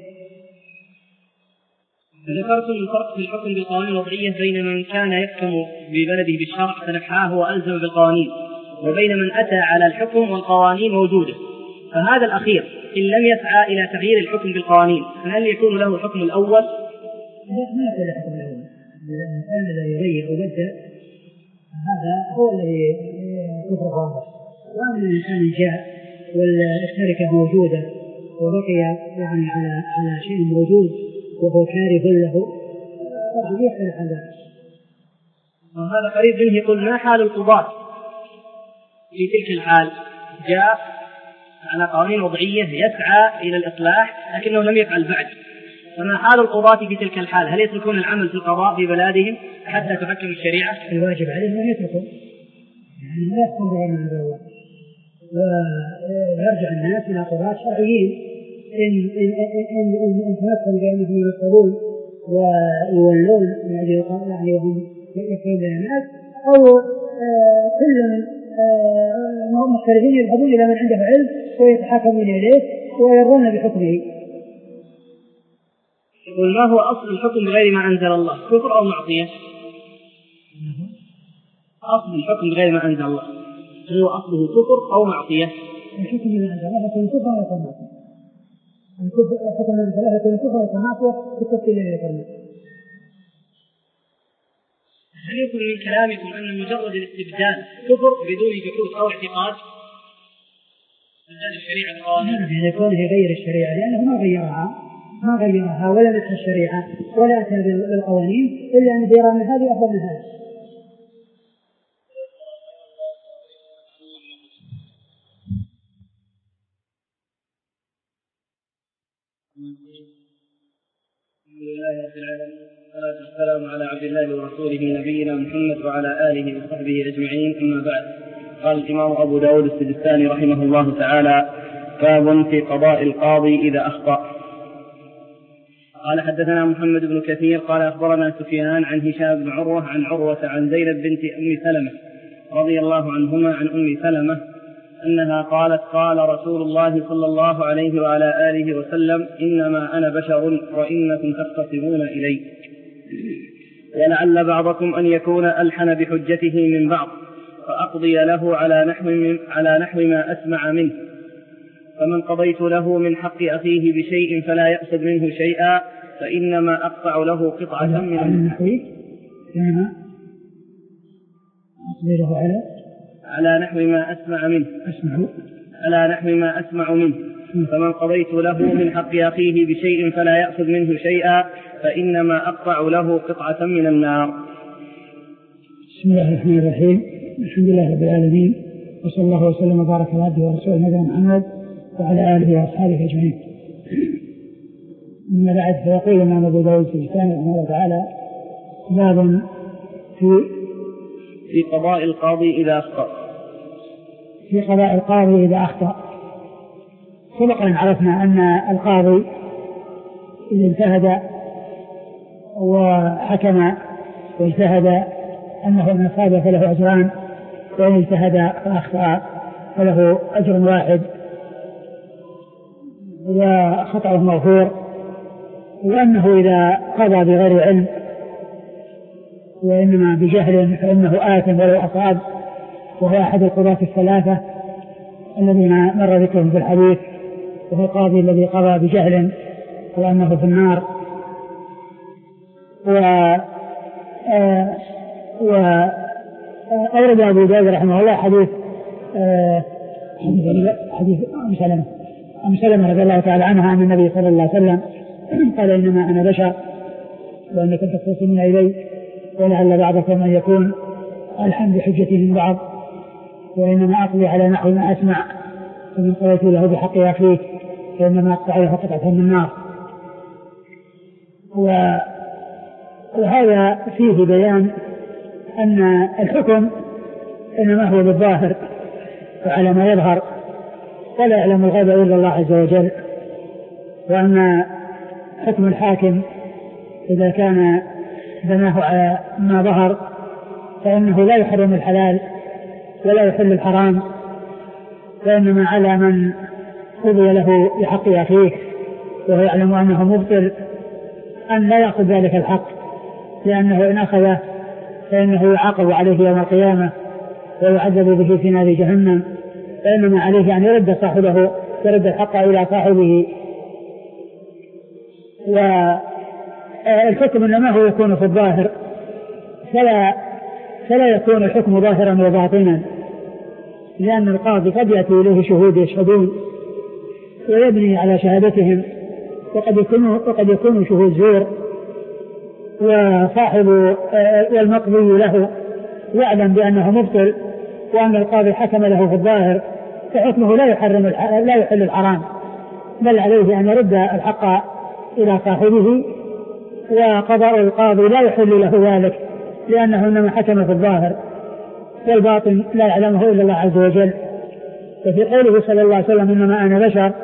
ذكرتم الفرق في الحكم بالقوانين الوضعية بين من كان يحكم ببلده بالشرع فنحاه وألزم بالقوانين وبين من أتى على الحكم والقوانين موجودة، فهذا الأخير إن لم يسعى إلى تغيير الحكم بالقوانين فهل يكون له الحكم الأول؟ لا، ما يكون له الحكم الأول. الإنسان الذي يغير ويبدأ هذا هو الذي كفر واضح. وأما الإنسان جاء والشركة موجودة وبقي يعني على على شيء موجود وهو كاره له طبعا يختلف عن ذلك. وهذا قريب منه يقول ما حال القضاة في تلك الحال جاء على قوانين وضعية يسعى إلى الإصلاح لكنه لم يفعل بعد، فما حال القضاة في تلك الحال؟ هل يتركون العمل في القضاء في بلادهم حتى تحكم الشريعة؟ الواجب عليهم أن يتركوا، يعني لا يحكم بغير ما أنزل الله، ويرجع الناس إلى قضاة شرعيين إن إن إن إن إن تمثلوا بأنهم ينصرون ويولون يعني وهم يحكمون بين الناس، أو كل مختلفين يذهبون إلى من عنده علم ويتحاكمون إليه ويرضون بحكمه. يقول ما هو أصل الحكم بغير ما أنزل الله؟ كفر أو معصية؟ أصل الحكم بغير ما أنزل الله هو أصله كفر أو معصية؟ الحكم بما أنزل الله يكون كفر ويكون معصية. الحكم بما أنزل الله يكون كفر ويكون معصية بالتفصيل الذي ذكرناه. هل يكون من كلامكم أن مجرد الاستبدال كفر بدون جحود أو اعتقاد؟ استبدال الشريعة القوانين. يعني يكون هي غير الشريعة لأنه ما غيرها ما غيرها ولا مثل الشريعة ولا أتى بالقوانين إلا أن يرى من هذه أفضل من هذا. الحمد لله رب العالمين والصلاة والسلام على عبد الله ورسوله نبينا محمد وعلى آله وصحبه أجمعين، أما بعد. قال الإمام أبو داود السجستاني رحمه الله تعالى: باب في قضاء القاضي إذا أخطأ. قال حدثنا محمد بن كثير قال أخبرنا سفيان عن هشام بن عروة عن عروة عن زينب بنت أم سلمة رضي الله عنهما عن أم سلمة أنها قالت: قال رسول الله صلى الله عليه وعلى آله وسلم: إنما أنا بشر وإنكم تختصمون إلي، ولعل بعضكم أن يكون ألحن بحجته من بعض، فأقضي له على نحو, على نحو ما أسمع منه، فمن قضيت له من حق أخيه بشيء فلا يأخذ منه شيئا فإنما أقطع له قطعة من النحو أقضي له على على نحو ما أسمع منه أسمع على نحو ما أسمع منه فمن قضيت له من حق أخيه بشيء فلا يأخذ منه شيئا فإنما أقطع له قطعة من النار. بسم الله الرحمن الرحيم، الحمد لله رب العالمين، وصلى الله وسلم وبارك على عبده ورسوله نبينا محمد وعلى آله وأصحابه أجمعين. أما بعد، فيقول الإمام أبو داود السجستاني رحمه الله تعالى: باب في في قضاء القاضي إذا أخطأ. في قضاء القاضي إذا أخطأ. سبق أن عرفنا أن القاضي إذا اجتهد وحكم واجتهد أنه من أصاب فله أجران، وإن اجتهد فأخطأ فله أجر واحد وخطأه مغفور، وأنه إذا قضى بغير علم وإنما بجهل فإنه آثم ولو أصاب، وهو أحد القضاة الثلاثة الذين مر ذكرهم في الحديث، وهو القاضي الذي قضى بجهل وأنه في النار. و وأورد أبو داود رحمه الله حديث حديث أم سلمة أم سلمة رضي الله تعالى عنها أن النبي صلى الله عليه وسلم قال: إنما أنا بشر وأنكم تختصمون إلي، ولعل بعضكم أن يكون ألحن بحجته من بعض، وإنما أقضي على نحو ما أسمع، فمن قضيت له بحق أخيه فإنما أقطع له قطعة من النار. وهذا فيه بيان أن الحكم إنما هو بالظاهر وعلى ما يظهر، ولا يعلم الغيب إلا الله عز وجل، وأن حكم الحاكم إذا كان بناه على ما ظهر فإنه لا يحرم الحلال ولا يحل الحرام، وإنما على من قضي له بحق أخيه وهو يعلم أنه مبطل أن لا يأخذ ذلك الحق، لأنه إن أخذه فإنه يعاقب عليه يوم القيامة ويعذب به في نار جهنم، فإنما عليه أن يرد صاحبه يرد الحق إلى صاحبه. والحكم إنما هو يكون في الظاهر، فلا, فلا يكون الحكم ظاهرا وباطنا، لأن القاضي قد يأتي إليه شهود يشهدون ويبني على شهادتهم، وقد يكونوا وقد يكونوا شهود زور، وصاحب والمقضي له يعلم بأنه مبطل وأن القاضي حكم له في الظاهر فحكمه لا يحرم لا يحل الحرام، بل عليه أن يرد الحق إلى صاحبه، وقضاء القاضي لا يحل له ذلك لأنه إنما حكم في الظاهر والباطن لا يعلمه إلا الله عز وجل. وفي قوله صلى الله عليه وسلم إنما أنا بشر،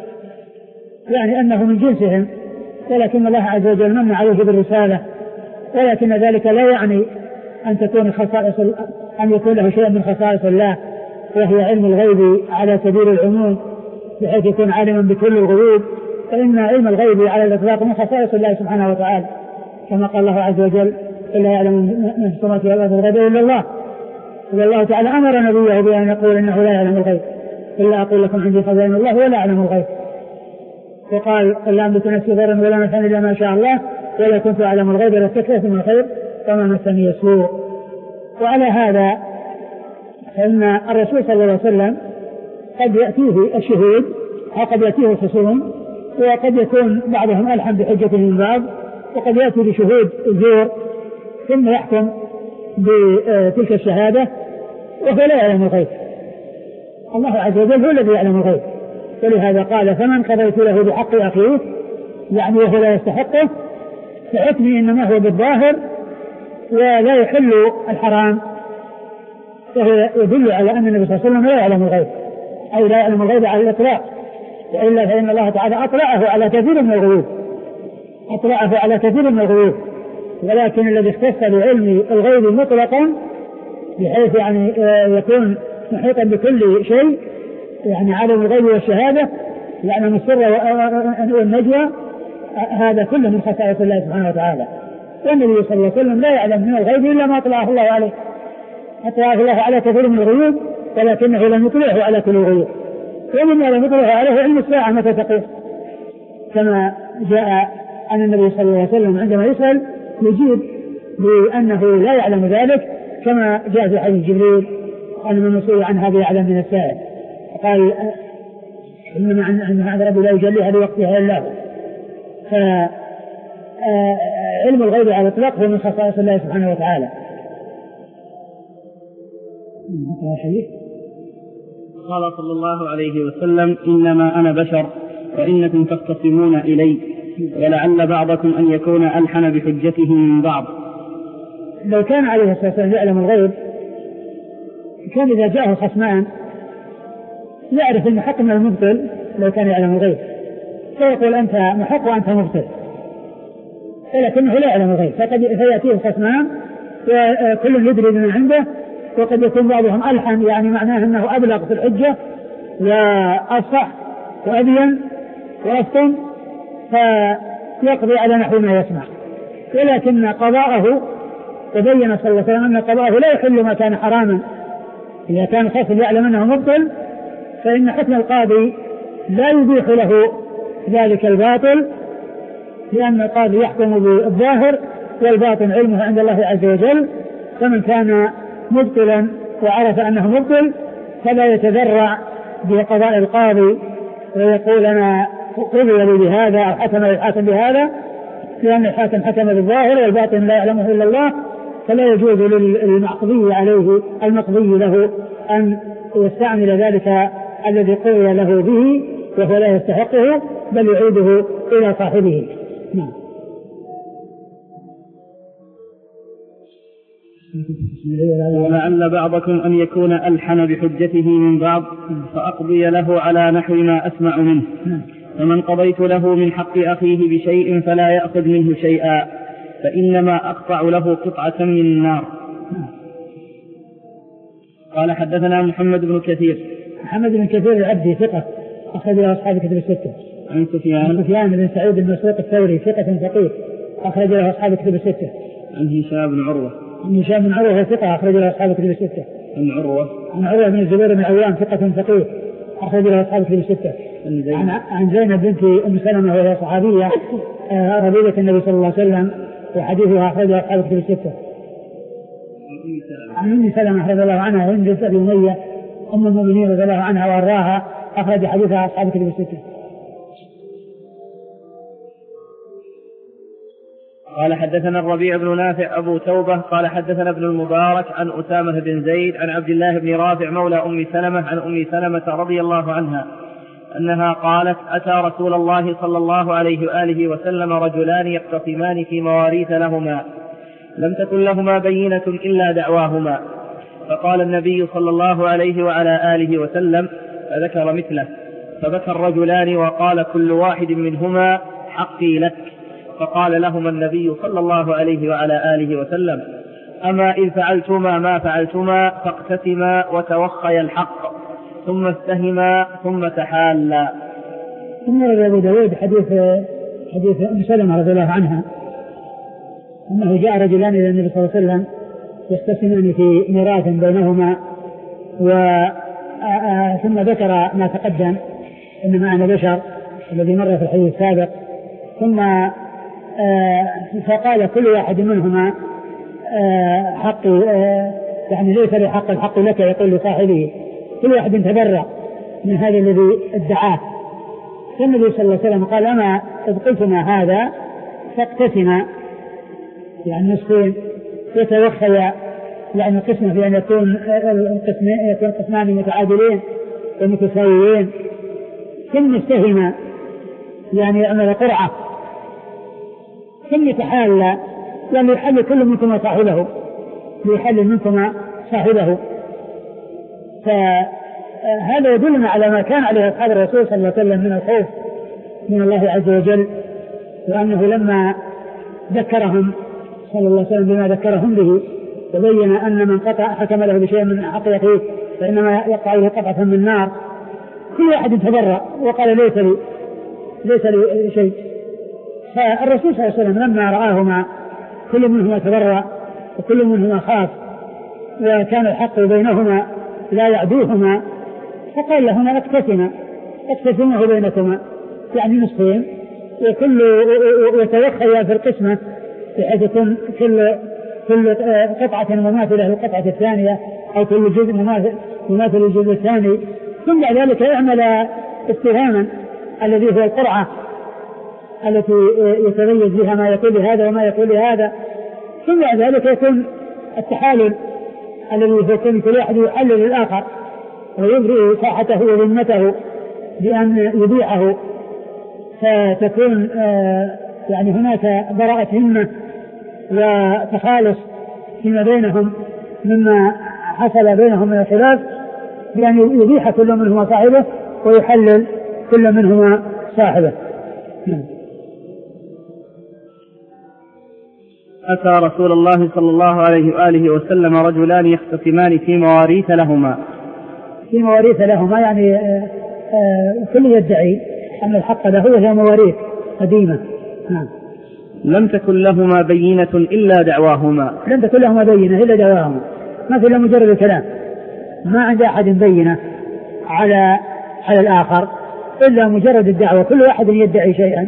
يعني أنه من جنسهم، ولكن الله عز وجل من عليه بالرسالة، ولكن ذلك لا يعني أن تكون خصائص أن يكون له شيء من خصائص الله، وهي علم الغيب على سبيل العموم بحيث يكون عالما بكل الغيوب، فإن علم الغيب على الإطلاق من خصائص الله سبحانه وتعالى، كما قال الله عز وجل إلا يعلم من في السماوات والأرض الغيب إلا الله. والله تعالى أمر نبيه بأن يقول إنه لا يعلم الغيب، إلا أقول لكم عندي خزائن الله ولا أعلم الغيب. وقال لا أملك نفسي ضرا ولا نفعا إلا ما شاء الله ولا كنت أعلم الغيب لاستكثرت من الخير وما مسني السوء. وعلى هذا فإن الرسول صلى الله عليه وسلم قد يأتيه الشهود وقد يأتيه الخصوم، وقد يكون بعضهم ألحم بحجة من بعض، وقد يأتي بشهود زور ثم يحكم بتلك الشهادة وهو لا يعلم الغيب. الله عز وجل هو الذي يعلم الغيب، ولهذا قال فمن قضيت له بحق أخيه، يعني وهو لا يستحقه، فحكمي إنما هو بالظاهر ولا يحل الحرام، وهو يدل على أن النبي صلى الله عليه وسلم لا يعلم الغيب، أي لا يعلم الغيب على الإطلاق، وإلا فإن الله تعالى أطلعه على كثير من الغيوب أطلعه على كثير من الغيوب ولكن الذي اختص بعلم الغيب مطلقا بحيث يعني يكون محيطا بكل شيء، يعني عالم الغيب والشهادة، يعلم السر والنجوى، هذا كله من خصائص الله سبحانه وتعالى. والنبي صلى الله عليه وسلم لا يعلم من الغيب إلا ما أطلعه الله عليه، أطلعه الله على كثير من الغيوب ولكنه لم يطلعه على كل الغيوب، ومما لم يطلعه عليه علم الساعة متى تقوم، كما جاء أن النبي صلى الله عليه وسلم عندما يسأل يجيب بأنه لا يعلم ذلك، كما جاء في حديث جبريل أن من مسؤول عن هذا يعلم من السائل، قال إنما عن ربي لا يجليها لوقتها إلا هو. فعلم الغيب على الإطلاق هو من خصائص الله سبحانه وتعالى. قال صلى الله عليه وسلم إنما أنا بشر وإنكم تختصمون إلي ولعل بعضكم أن يكون ألحن بحجته من بعض. لو كان عليه الصلاة والسلام يعلم الغيب كان إذا جاءه خصمان يعرف أن حق من المبطل، لو كان يعلم الغيب فيقول أنت محق وأنت مبطل، ولكنه لا يعلم الغيب، فقد فيأتيه خصمان وكل يدري من عنده، وقد يكون بعضهم ألحن، يعني معناه أنه أبلغ في الحجة وأصح وأبين وأفطن، فيقضي على نحو ما يسمع. ولكن قضاءه تبين صلى الله عليه وسلم أن قضاءه لا يحل ما كان حراما، إذا كان خصم يعلم أنه مبطل فإن حكم القاضي لا يبيح له ذلك الباطل، لأن القاضي يحكم بالظاهر والباطن علمه عند الله عز وجل. فمن كان مبطلا وعرف أنه مبطل فلا يتذرع بقضاء القاضي ويقول أنا قضي لي بهذا أو حكم الحاكم بهذا، لأن الحاكم حكم بالظاهر والباطن لا يعلمه إلا الله، فلا يجوز للمقضي عليه المقضي له أن يستعمل ذلك الذي قضي له به وهو لا يستحقه، بل يعيده إلى صاحبه. نعم. ولعل بعضكم أن يكون ألحن بحجته من بعض فأقضي له على نحو ما أسمع منه، فمن قضيت له من حق أخيه بشيء فلا يأخذ منه شيئا فإنما أقطع له قطعة من النار. قال حدثنا محمد بن كثير. محمد بن كثير العبدي ثقة أخرج له أصحاب كتب الستة. عن سفيان عن سفيان بن سعيد بن مسروق الثوري ثقة فقيه أخرج له أصحاب كتب الستة. عن هشام بن عروة. عن هشام بن عروة ثقة أخرج له أصحاب كتب الستة. عن عروة. عن عروة بن الزبير بن عوام ثقة فقيه أخرج له أصحاب كتب الستة. عن عن زينب بنت أم سلمة وهي صحابية ربيبة النبي صلى الله عليه وسلم وحديثها أخرج له أصحاب كتب الستة. عن أم سلمة رضي الله عنها هند بنت أبي أمية أم المؤمنين رضي الله عنها وأرضاها أخرج حديثها أصحاب كتب الستة. قال حدثنا الربيع بن نافع أبو توبة قال حدثنا ابن المبارك عن أسامة بن زيد عن عبد الله بن رافع مولى أم سلمة عن أم سلمة رضي الله عنها أنها قالت أتى رسول الله صلى الله عليه وآله وسلم رجلان يقتسمان في مواريث لهما لم تكن لهما بينة إلا دعواهما، فقال النبي صلى الله عليه وعلى آله وسلم فذكر مثله، فبكى الرجلان وقال كل واحد منهما حقي لك، فقال لهما النبي صلى الله عليه وعلى آله وسلم أما إن فعلتما ما فعلتما فاقتسما وتوخيا الحق ثم استهما ثم تحالا. ثم روى أبو داود حديث حديث أم سلمة رضي الله عنها أنه جاء رجلان إلى النبي صلى الله عليه وسلم يقتسمان في ميراث بينهما، و ثم ذكر ما تقدم إن معنا بشر الذي مر في الحديث السابق، ثم فقال كل واحد منهما حق يعني ليس لي حق الحق لك يقول لصاحبه، كل واحد تبرأ من هذا الذي ادعاه. فالنبي صلى الله عليه وسلم قال أما إذ قلتما هذا فاقتسما يعني نصفين يتوخي يعني قسمه في أن يكون يكون قسمان متعادلين ومتساويين، ثم استهما يعني يعمل قرعة، ثم يتحالى يعني يحل كل منكم صاحبه ليحل منكم صاحبه. فهذا يدلنا على ما كان عليه أصحاب الرسول صلى الله عليه وسلم من الخوف من الله عز وجل، وأنه لما ذكرهم صلى الله عليه وسلم بما ذكرهم به وبين أن من قطع حكم له بشيء من حق أخيه فإنما يقع له قطعة من النار، كل واحد تبرأ وقال ليس لي ليس لي شيء. فالرسول صلى الله عليه وسلم لما رآهما كل منهما تبرأ وكل منهما خاف وكان الحق بينهما لا يعدوهما، فقال لهما اقتسما اقتسموه بينكما يعني نصفين، وكل يتوخيا في القسمة بحيث يكون كل كل قطعة مماثلة للقطعة الثانية أو كل جزء مماثل للجزء الثاني، ثم بعد ذلك يعمل استهاما الذي هو القرعة التي يتميز بها ما يقول لهذا وما يقول لهذا، ثم بعد ذلك يكون التحالل الذي يكون كل واحد يحلل الآخر ويبرئ ساحته وذمته بأن يبيعه، فتكون يعني هناك براءة همة وتخالص فيما بينهم مما حصل بينهم من الخلاف، بأن يبيح كل منهما صاحبه ويحلل كل منهما صاحبه. أتى رسول الله صلى الله عليه وآله وسلم رجلان يختصمان في مواريث لهما في مواريث لهما يعني آآ آآ كل يدعي أن الحق له وهي مواريث قديمة. نعم. لم تكن لهما بينة إلا دعواهما لم تكن لهما بينة إلا دعواهما، ما في إلا مجرد الكلام، ما عند أحد بينة على على الآخر إلا مجرد الدعوة، كل واحد يدعي شيئا.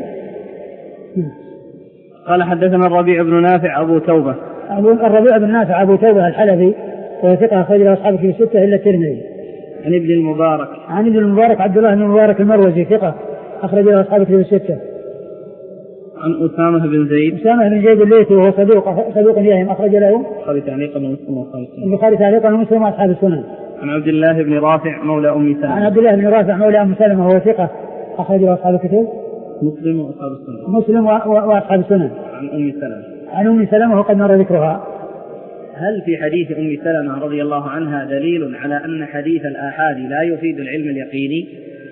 قال حدثنا الربيع بن نافع أبو توبة أبو الربيع بن نافع أبو توبة الحلبي وهو ثقة أخرج له أصحابه في الستة إلا الترمذي. عن ابن المبارك عن ابن المبارك عبد الله بن المبارك المروزي ثقة أخرج له أصحابه في الستة. عن أسامة بن زيد أسامة بن زيد الليثي وهو صدوق صدوق يهم أخرج له البخاري تعليقا ومسلم وأصحاب السنن البخاري تعليقا ومسلم وأصحاب السنن. عن عبد الله بن رافع مولى أم سلمة عن عبد الله بن رافع مولى أم سلمة وهو ثقة أخرج له أصحاب الكتب مسلم وأصحاب السنن مسلم وأصحاب السنن. عن أم سلمة عن أم سلمة وقد مر ذكرها. هل في حديث أم سلمة رضي الله عنها دليل على أن حديث الآحاد لا يفيد العلم اليقيني؟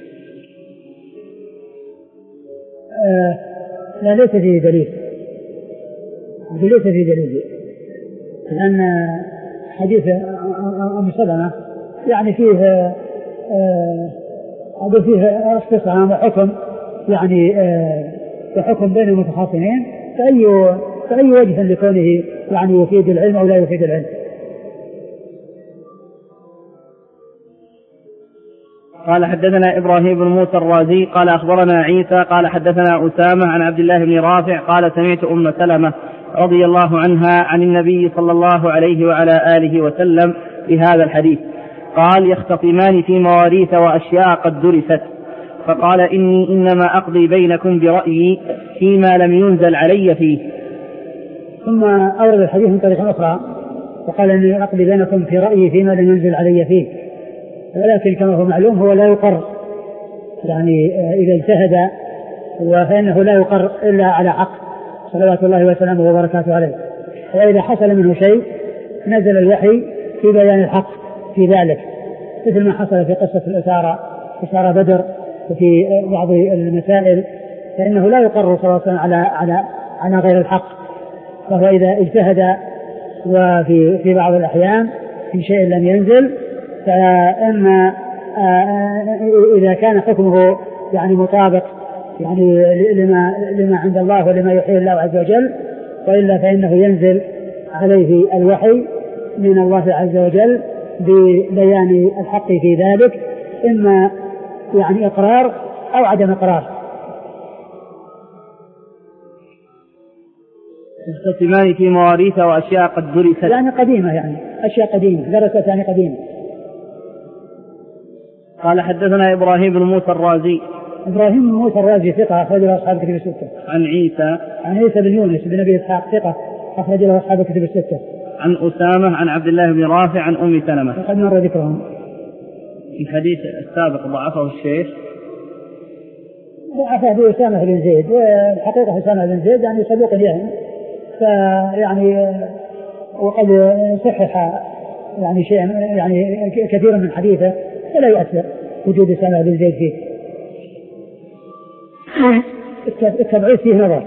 آه لا ليس فيه دليل ليس فيه دليل لأن حديث أم سلمة يعني فيه آه فيه استصحاب وحكم يعني آه وحكم بين المتخاصمين، فأي فأي وجه لكونه يعني يفيد العلم أو لا يفيد العلم. قال حدثنا إبراهيم بن موسى الرازي قال أخبرنا عيسى قال حدثنا أسامة عن عبد الله بن رافع قال سمعت أم سلمة رضي الله عنها عن النبي صلى الله عليه وعلى آله وسلم بهذا الحديث قال يختصمان في مواريث وأشياء قد درست، فقال إني إنما أقضي بينكم برأيي فيما لم ينزل علي فيه، ثم أورد الحديث من طريق أخرى وقال أني أقضي بينكم في رأيي فيما لم ينزل علي فيه، ولكن كما هو معلوم هو لا يقر، يعني إذا اجتهد فإنه لا يقر إلا على حق صلوات الله وسلامه وبركاته عليه. وإذا حصل منه شيء نزل الوحي في بيان الحق في ذلك، مثل ما حصل في قصة الأسارة أسارة بدر وفي بعض المسائل، فإنه لا يقر صلى الله عليه وسلم على على على غير الحق. فهو إذا اجتهد وفي في بعض الأحيان في شيء لم ينزل، فإن إذا كان حكمه يعني مطابق يعني لما لما عند الله ولما يحيي الله عز وجل، وإلا فإنه ينزل عليه الوحي من الله عز وجل ببيان الحق في ذلك، إما يعني إقرار أو عدم إقرار. يستثمان في مواريث وأشياء قد درست، يعني قديمة، يعني أشياء قديمة درست يعني قديمة. قال حدثنا إبراهيم بن موسى الرازي. إبراهيم بن موسى الرازي ثقة أخرج له أصحاب الكتب الستة. عن عيسى عن عيسى بن يونس بن أبي إسحاق ثقة أخرج له أصحاب الكتب الستة. عن أسامة عن عبد الله بن رافع عن أم سلمة. وقد مر ذكرهم. الحديث السابق ضعفه الشيخ، ضعفه بأسامة بن زيد، والحقيقة أسامة بن زيد يعني صدوق يهم، فيعني وقد صحح يعني شيء يعني كثير من حديثه، فلا يؤثر وجود أسامة بن زيد فيه. التبعيث فيه نظر.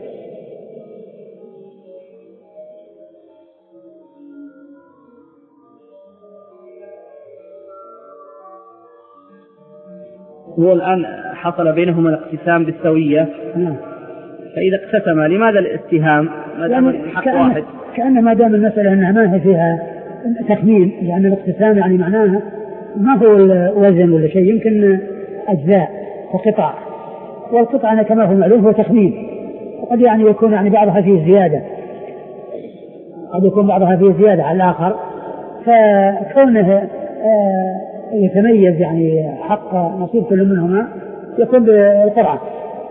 هو الآن حصل بينهما الاقتسام بالسوية، نعم. فإذا اقتسم لماذا الاتهام ما دام الحق كأن واحد؟ كأن ما دام المسألة أنها ما هي فيها تكميل، يعني الاقتسام يعني معناها ما هو الوزن ولا شيء، يمكن أجزاء وقطع، والقطع كما هو معلوم هو تخمين، وقد يعني يكون يعني بعضها فيه زيادة، قد يكون بعضها فيه زيادة على الآخر، فكونه يتميز يعني حق نصيب كل منهما يكون بالقرعة.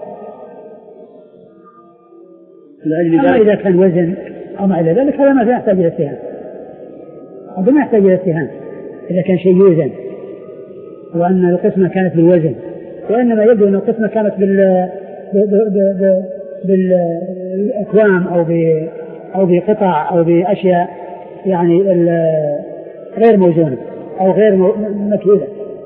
أما إذا كان وزن أو ما إلى ذلك هذا ما يحتاج إلى اتهام، هذا ما يحتاج إلى اتهام إذا كان شيء يوزن، وأن القسمة كانت بالوزن، وإنما يبدو أن القسمة كانت بال بالأكوام أو ب أو بقطع أو بأشياء يعني غير موزونة أو غير مكيلة.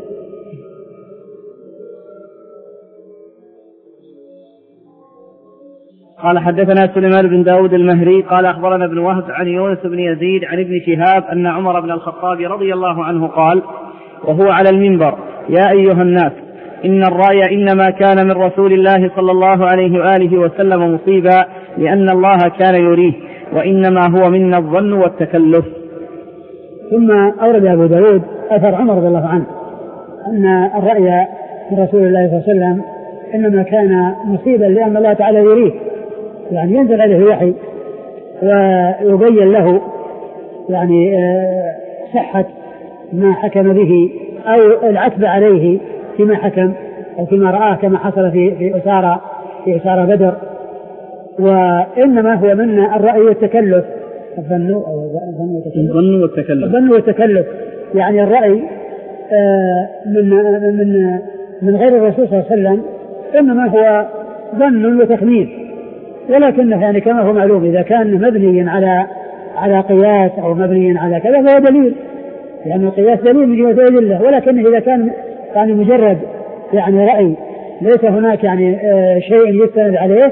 قال حدثنا سليمان بن داود المهري قال أخبرنا ابن وهب عن يونس بن يزيد عن ابن شهاب أن عمر بن الخطاب رضي الله عنه قال وهو على المنبر: يا أيها الناس، إن الرأي إنما كان من رسول الله صلى الله عليه وآله وسلم مصيبا، لأن الله كان يريه، وإنما هو منا الظن والتكلف. ثم أورد أبو داود أثر عمر رضي الله عنه أن الرأي من رسول الله صلى الله عليه وسلم إنما كان مصيبا لأن الله تعالى يريه، يعني ينزل عليه الوحي ويبين له يعني صحة ما حكم به أو العتب عليه فيما حكم أو فيما رآه، كما حصل في في أسارة في أسارة بدر. وإنما هو من الرأي والتكلف، الظن الظن والتكلف الظن والتكلف يعني الرأي من من من غير الرسول صلى الله عليه وسلم إنما هو ظن وتخمين، ولكنه يعني كما هو معلوم إذا كان مبنيا على على قياس أو مبنيا على كذا فهو دليل، لأن يعني القياس دليل من جهة الله، ولكنه إذا كان يعني مجرد يعني رأي ليس هناك يعني شيء يستند عليه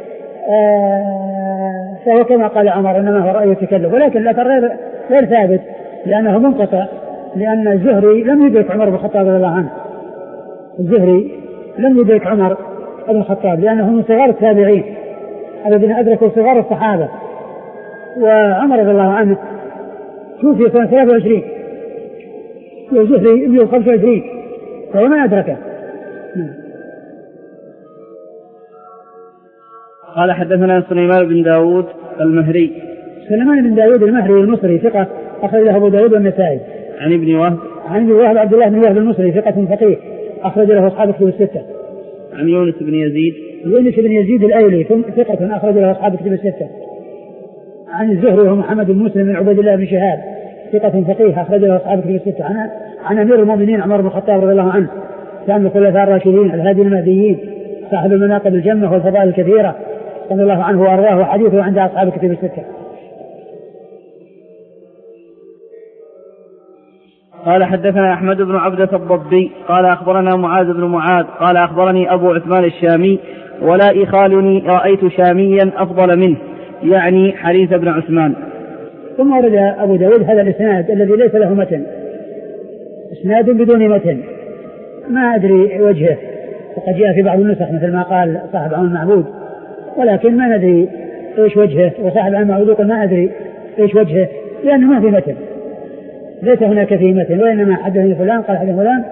فهو كما قال عمر إنما هو رأي وتكلف، ولكن الأثر غير غير ثابت لأنه منقطع، لأن الزهري لم يدرك عمر بن الخطاب رضي الله عنه، الزهري لم يدرك عمر بن الخطاب لأنه من صغار التابعين الذين أدركوا صغار الصحابة، وعمر رضي الله عنه توفي سنة ثلاثة وعشرين والزهري ابن خمسة وعشرين فهو ما أدركه. قال حدثنا سليمان بن داود المهري. سليمان بن داود المهري المصري ثقة أخرج له أبو داود والنسائي. عن ابن وهب عن ابن وهب عبد الله بن وهب المصري ثقة فقيه أخرج له أصحاب الكتب الستة. عن يونس بن يزيد يونس بن يزيد الأيلي ثقة أخرج له أصحاب الكتب الستة. عن الزهري وهو محمد بن مسلم بن عبيد الله بن شهاب ثقة فقيه أخرج له أصحاب كتب الستة عن عن أمير المؤمنين عمر بن الخطاب رضي الله عنه كان الخلفاء الراشدين الهادي المهديين صاحب المناقب الجمة والفضائل الكثيرة رضي الله عنه وأرضاه وحديثه عند أصحاب كتب الستة. قال حدثنا أحمد بن عبدة الضبي قال أخبرنا معاذ بن معاذ قال أخبرني أبو عثمان الشامي ولا يخالني رأيت شاميا أفضل منه يعني حريث بن عثمان. ثم ورد أبو داود هذا الإسناد الذي ليس له متن إسناد بدون متن ما أدري وجهه وقد جاء في بعض النسخ مثل ما قال صاحب عون المعبود ولكن ما ندري إيش وجهه وصاحب عون المعبود يقول ما أدري إيش وجهه لأنه ما في متن ليس هناك فيه مثل وإنما حدثني فلان قال حدث فلان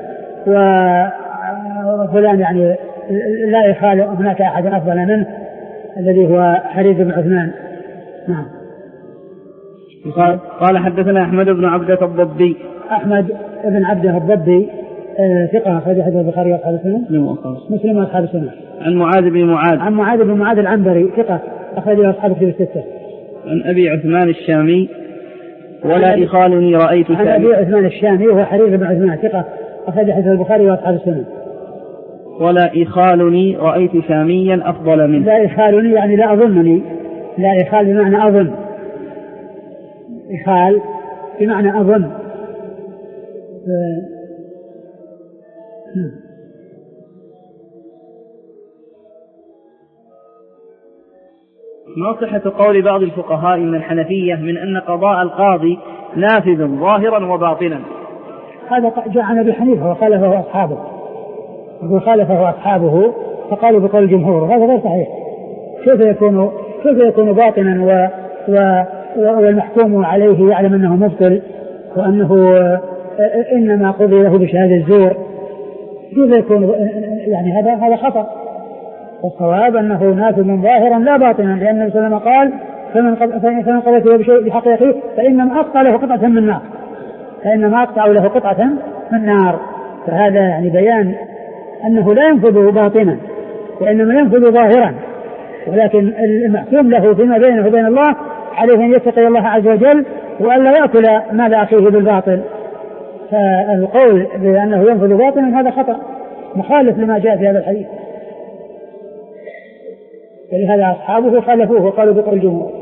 وفلان يعني لا يخالف هناك أحد أفضل منه الذي هو حريث بن عثمان. نعم. قال, قال حدثنا أحمد بن عبدة الضبي أحمد بن عبدة الضبي ثقة أخرج حديث البخاري وأصحاب السنة مسلم وأصحاب السنة. عن معاذ بن معاذ عن معاذ بن معاذ العنبري ثقة أخرج له أصحاب الكتب الستة. عن أبي عثمان الشامي ولا يخالني رأيت شامي. عن أبي عثمان الشامي وهو حريث بن عثمان ثقة أخرج حديث البخاري وأصحاب السنة. ولا يخالني رأيت شاميا أفضل منه. لا يخالني يعني لا أظنني لا يخال بمعنى أظن يخال بمعنى أظن. ما صحة قول بعض الفقهاء من الحنفية من أن قضاء القاضي نافذ ظاهرا وباطنا؟ هذا جاء عن أبي حنيفة وخالفه أصحابه وخالفه أصحابه فقالوا بقول الجمهور وهذا غير صحيح. كيف يكون كيف يكون باطنا و و والمحكوم عليه يعلم أنه مبطل وأنه إنما قضي له بشهادة الزور؟ كيف يكون يعني هذا هذا خطأ. والصواب أنه نافذ ظاهرا لا باطنا لأن النبي صلى الله عليه وسلم قال فمن فمن قضيته بشيء بحق أخيه فإنما أقطع له قطعة من نار فإنما أقطع له قطعة من نار. فهذا يعني بيان أنه لا ينفذ باطنا وإنما ينفذ ظاهرا ولكن المحكوم له فيما بينه وبين الله عليه أن يتقي الله عز وجل وألا يأكل مال أخيه بالباطل. فالقول بأنه ينفذ باطنا هذا خطأ مخالف لما جاء في هذا الحديث ولهذا أصحابه خالفوه وقالوا بقول الجمهور.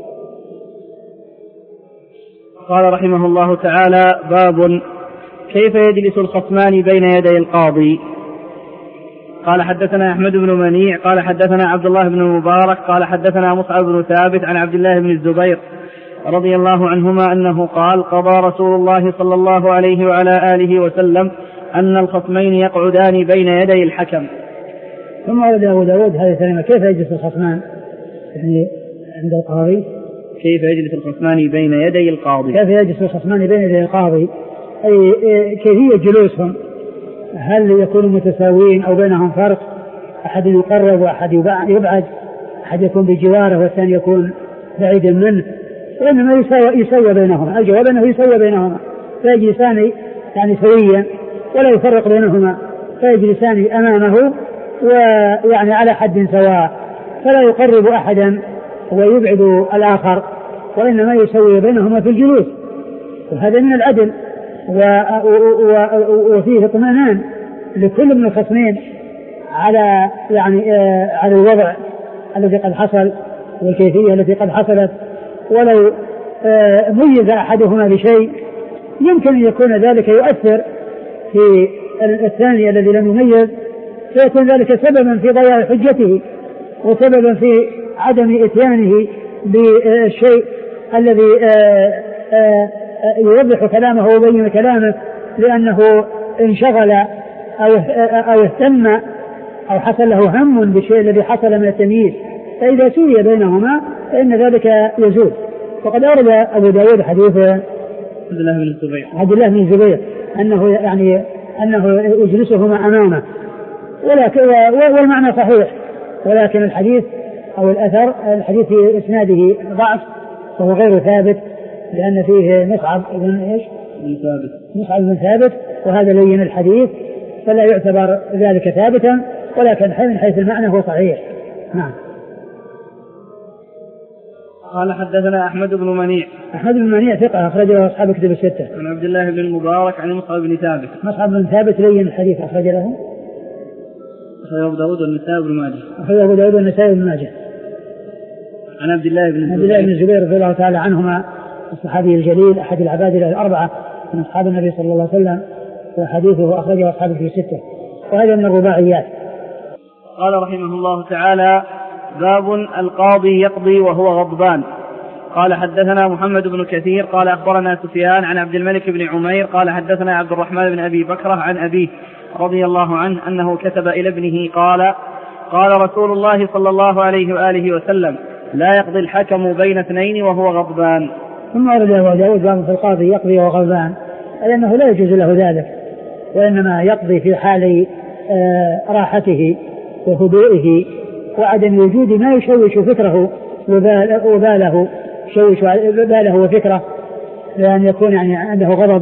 قال رحمه الله تعالى باب كيف يجلس الخصمان بين يدي القاضي. قال حدثنا أحمد بن منيع قال حدثنا عبد الله بن المبارك قال حدثنا مصعب بن ثابت عن عبد الله بن الزبير رضي الله عنهما أنه قال قضى رسول الله صلى الله عليه وعلى آله وسلم أن الخصمين يقعدان بين يدي الحكم. ثم ورد أبو داود هذه الكلمة كيف يجلس الخصمان يعني عند القاضي كيف يجلس الخصمان بين يدي القاضي كيف يجلس الخصمان بين يدي القاضي أي كيفية جلوسهم هل يكونوا متساويين أو بينهم فرق أحد يقرب وأحد يبعد أحد يكون بجواره والثاني يكون بعيدا منه وإنما يسوى, يسوى بينهما. الجواب أنه يسوى بينهما فيجلسان يعني سويا ولا يفرق بينهما فيجلسان أمامه ويعني على حد سواء فلا يقرب أحدا ويبعد الآخر وإنما يسوي بينهما في الجلوس وهذا من العدل وفيه اطمئنان لكل من الخصمين على يعني على الوضع الذي قد حصل والكيفية التي قد حصلت. ولو ميز أحدهما بشيء يمكن أن يكون ذلك يؤثر في الثاني الذي لم يميز فيكون ذلك سببا في ضياع حجته وسببا في عدم إتيانه بالشيء الذي يوضح كلامه ويبين كلامه لأنه انشغل أو أو اهتم أو حصل له هم بالشيء الذي حصل من التمييز. فإذا سوي بينهما فإن ذلك يزول. وقد أورد أبو داود حديث عبد الله بن الزبير عبد الله بن الزبير أنه يعني أنه يجلسهما أمامه ولكن والمعنى صحيح ولكن الحديث أو الأثر الحديث في إسناده ضعف وهو غير ثابت لأن فيه مصعب بن إيش ثابت مصعب بن ثابت وهذا لين الحديث فلا يعتبر ذلك ثابتا ولكن من حيث المعنى هو صحيح. نعم. قال حدثنا أحمد بن منيع. أحمد بن منيع ثقة أخرج له أصحاب كتب الستة. عن عبد الله بن المبارك عن مصعب بن ثابت. مصعب بن ثابت لين الحديث أخرج له أخرج أبو داود والنسائي بن ماجه. أخرج أبو داود والنسائي بن ماجه. عن عبد الله بن عبد الله بن الزبير رضي الله تعالى عنهما الصحابي الجليل أحد العباد الأربعة من أصحاب النبي صلى الله عليه وسلم، وحديثه أخرجه أصحاب في الستة، وهذا من الرباعيات. قال رحمه الله تعالى: باب القاضي يقضي وهو غضبان. قال حدثنا محمد بن كثير قال أخبرنا سفيان عن عبد الملك بن عمير قال حدثنا عبد الرحمن بن أبي بكرة عن أبيه رضي الله عنه أنه كتب إلى ابنه قال: قال رسول الله صلى الله عليه وآله وسلم: لا يقضي الحكم بين اثنين وهو غضبان. ثم ورد أبو داود باب في القاضي يقضي وهو غضبان، لأنه لا يجوز له ذلك، وإنما يقضي في حال راحته وهدوئه وعدم وجود ما يشوش فكره وباله يشوش باله وفكره، لأن يكون يعني عنده غضب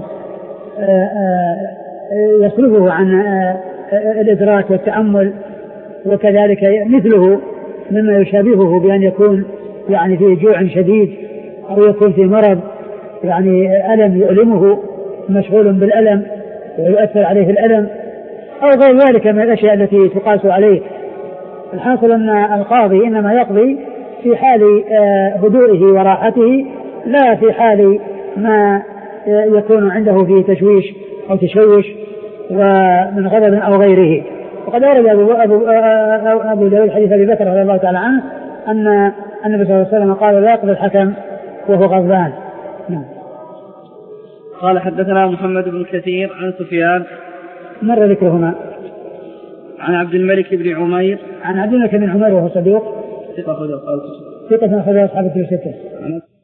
يصرفه عن الإدراك والتأمل، وكذلك مثله مما يشابهه بأن يكون يعني فيه جوع شديد أو يكون في مرض يعني ألم يؤلمه مشغول بالألم ويؤثر عليه الألم أو غير ذلك من الأشياء التي تقاس عليه. الحاصل أن القاضي إنما يقضي في حال هدوئه وراحته، لا في حال ما يكون عنده فيه تشويش أو تشوش ومن غضب أو غيره. وقد أورد أبو, أبو, أبو داود حديث أبي بكر رضي الله تعالى عنه أن النبي صلى الله عليه وسلم قال: لا يقضي الحكم وهو غضبان. نعم. قال حدثنا محمد بن كثير عن سفيان مر ذكرهما. عن عبد الملك بن عمير عن عبد الملك بن عمير وهو صدوق ثقة أخرج ثقة أخرج أصحاب الكتب الستة.